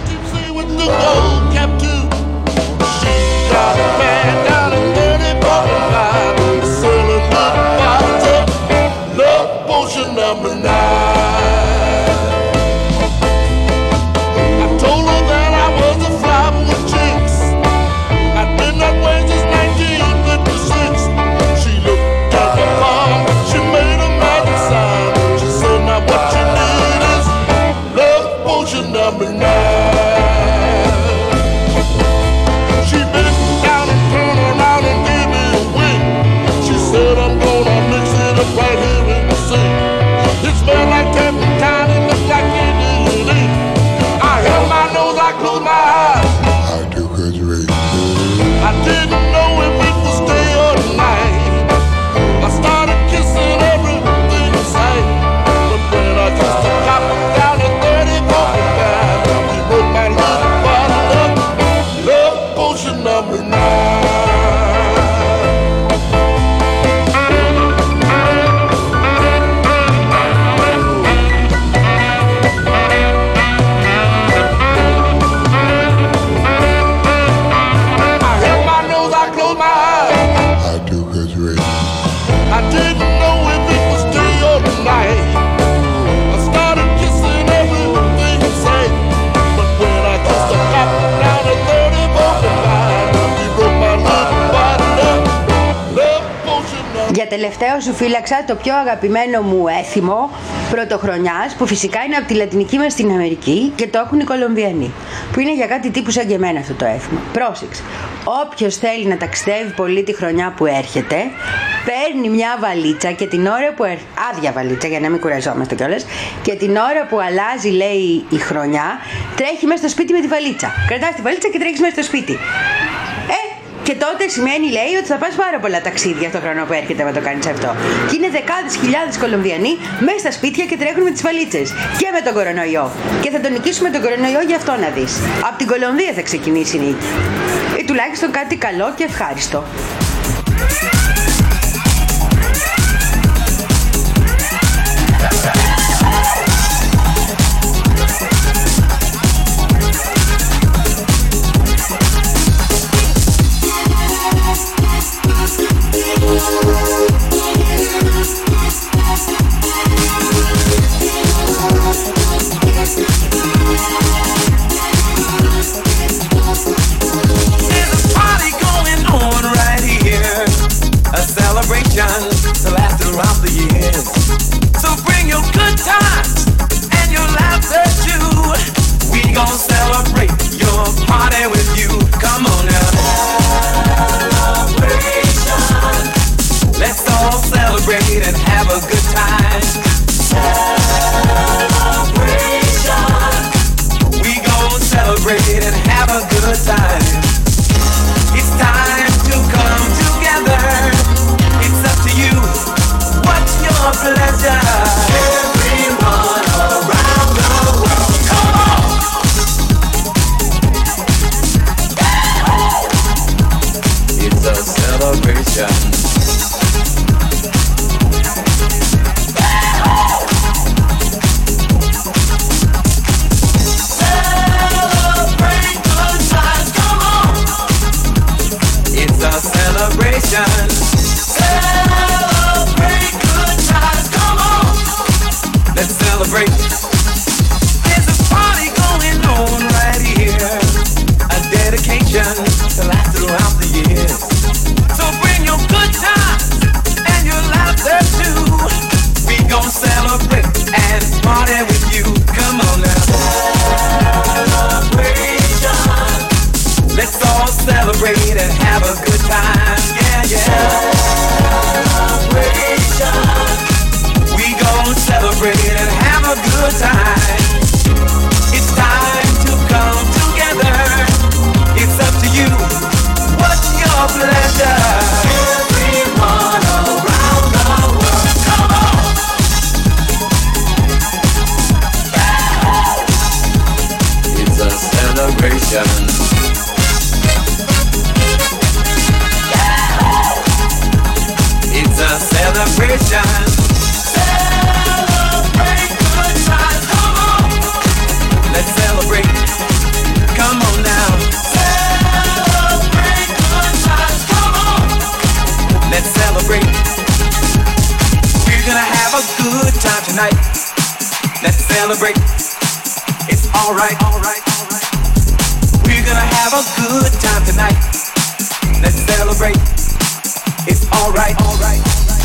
Speaker 1: Τελευταίο σου φύλαξα το πιο αγαπημένο μου έθιμο πρωτοχρονιάς, που φυσικά είναι από τη λατινική μας στην Αμερική και το έχουν οι Κολομβιανοί, που είναι για κάτι τύπου σαν και εμένα αυτό το έθιμο. Πρόσεξε, όποιος θέλει να ταξιδεύει πολύ τη χρονιά που έρχεται, παίρνει μια βαλίτσα και την ώρα που έρχεται, άδεια βαλίτσα για να μην κουραζόμαστε κιόλας, και την ώρα που αλλάζει, λέει, η χρονιά, τρέχει μέσα στο σπίτι με τη βαλίτσα. Κρατάς τη βαλίτσα και τρέχεις μέσα στο σπίτι. Ε, Και τότε σημαίνει, λέει, ότι θα πας πάρα πολλά ταξίδια το χρόνο που έρχεται να το κάνεις αυτό. Και είναι δεκάδες χιλιάδες Κολομβιανοί μέσα στα σπίτια και τρέχουν με τις βαλίτσες. Και με τον κορονοϊό. Και θα τον νικήσουμε τον κορονοϊό, γι' αυτό να δεις. Από την Κολομβία θα ξεκινήσει η νίκη. Ή τουλάχιστον κάτι καλό και ευχάριστο.
Speaker 6: To last throughout the years. So bring your good times and your laughter too. We gon' celebrate your party with you. Come on now. Celebration. Let's all celebrate and have a good time. Celebration. We gon' celebrate and have a good time. It's time to come together. You, what's your pleasure? Everyone around the world, come on! It's a celebration.
Speaker 5: celebration. Celebrate good times, come on. Let's celebrate. There's a party going on right here. A dedication to last throughout the years. So bring your good times and your laughter too. We gon' celebrate and party with you. Come on now. Celebration. Let's all celebrate and have a good time. Yeah, yeah. Celebration. We gon' celebrate and have a good time. It's time to come together. It's up to you. What's your pleasure? Everyone around the world, come on. Yeah. It's a celebration. It's a celebration. Celebrate good times, come on. Let's celebrate. Come on now. Celebrate good times, come on. Let's celebrate. We're gonna have a good time tonight. Let's celebrate. It's alright, alright, alright. We're gonna have a good time tonight. Let's celebrate. It's alright, alright.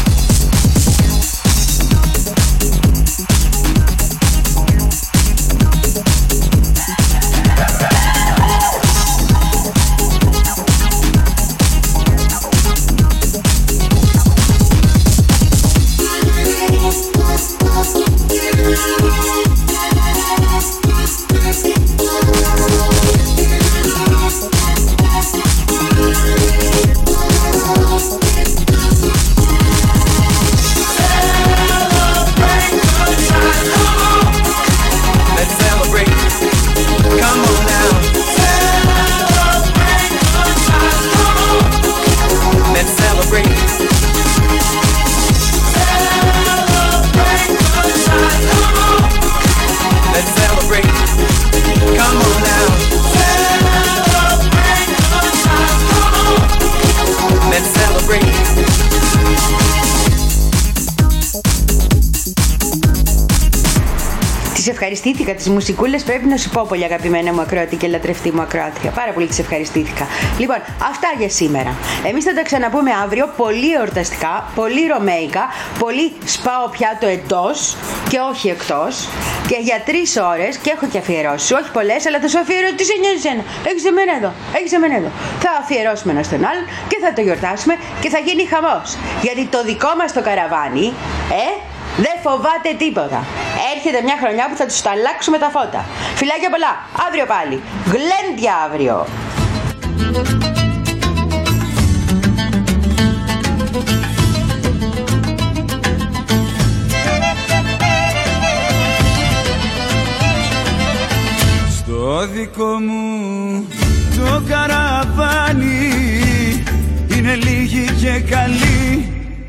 Speaker 1: Ευχαριστήθηκα τις μουσικούλες, πρέπει να σου πω, πολύ αγαπημένα μου ακροατή και λατρευτή μου ακροάτρια. Πάρα πολύ τις ευχαριστήθηκα. Λοιπόν, αυτά για σήμερα. Εμείς θα τα ξαναπούμε αύριο, πολύ εορταστικά, πολύ ρωμαϊκά, πολύ σπάω πιάτο εντός και όχι εκτός. Και για τρεις ώρες, και έχω και αφιερώσεις, όχι πολλές, αλλά θα σου αφιερώσω. Τι σε νοιάζει εσένα? Έχεις εμένα εδώ, έχεις εμένα εδώ. Θα αφιερώσουμε ένα στον άλλον και θα το γιορτάσουμε και θα γίνει χαμός. Γιατί το δικό μας το καραβάνι, ε, δεν φοβάται τίποτα. Έρχεται μια χρονιά που θα τους τα αλλάξουμε τα φώτα. Φιλάκια πολλά. Αύριο πάλι. Γλέντια αύριο.
Speaker 3: Στο δικό μου το καραβάνι είναι λίγοι και καλοί.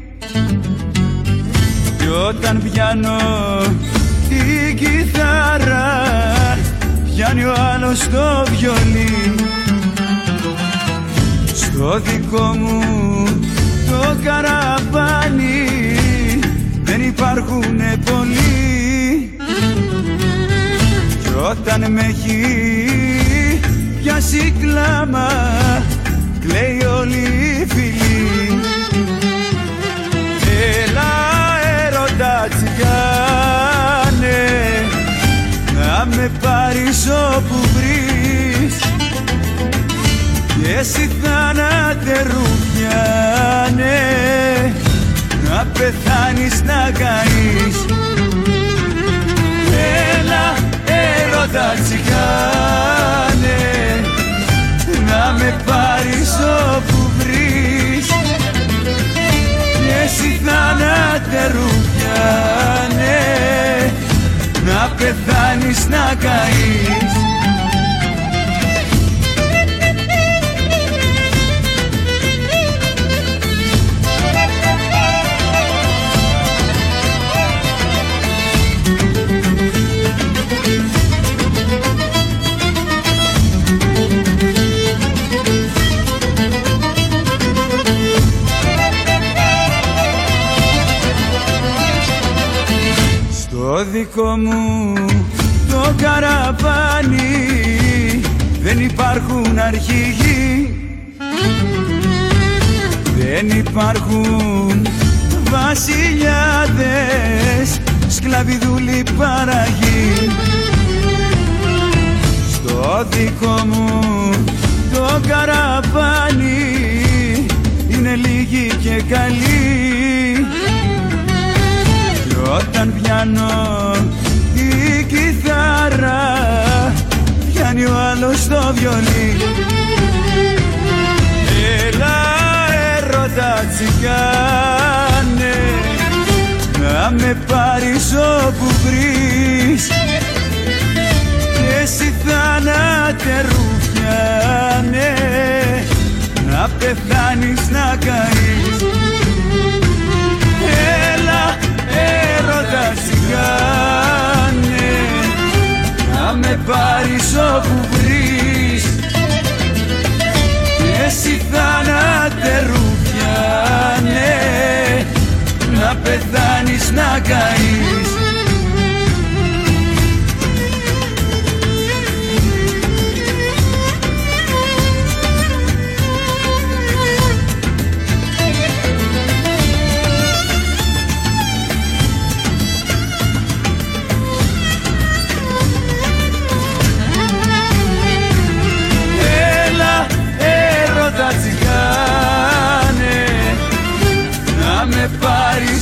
Speaker 3: Κι όταν πιάνω την κιθάρα, πιάνει ο άλλος το βιολί. Στο δικό μου το καραβάνι δεν υπάρχουνε πολλοί. Κι όταν με έχει πιάσει κλάμα, κλαίει όλη η φυλή. Έλα έρωτα τσιγάνε, να με πάρεις όπου βρεις, και εσύ θάνατε ρουφιάνε, να πεθάνεις να καείς. Έλα έρωτα τσιγάνε, να με πάρεις όπου βρεις, και εσύ θάνατε ρουφιάνε, να πεθάνεις να καείς.
Speaker 17: Στο δικό μου το καραβάνι δεν υπάρχουν αρχηγοί, δεν υπάρχουν βασιλιάδες, σκλαβιδούλοι παραγοί. Στο δικό μου το καραβάνι είναι λίγοι και καλοί, κι όταν πιάνω την κιθάρα πιάνει ο άλλος το βιολί. Έλα έρωτα τσιγκάνε, να με πάρεις όπου βρεις, και εσύ θάνατε ρουφιάνε, να πεθάνεις να καείς. Έλα έρωτα τσιγκάνε, να με πάρεις όπου βρεις, και εσύ θάνατε ρουφιάνε, να πεθάνεις να καείς. Τσιγκάνε, να με πάρει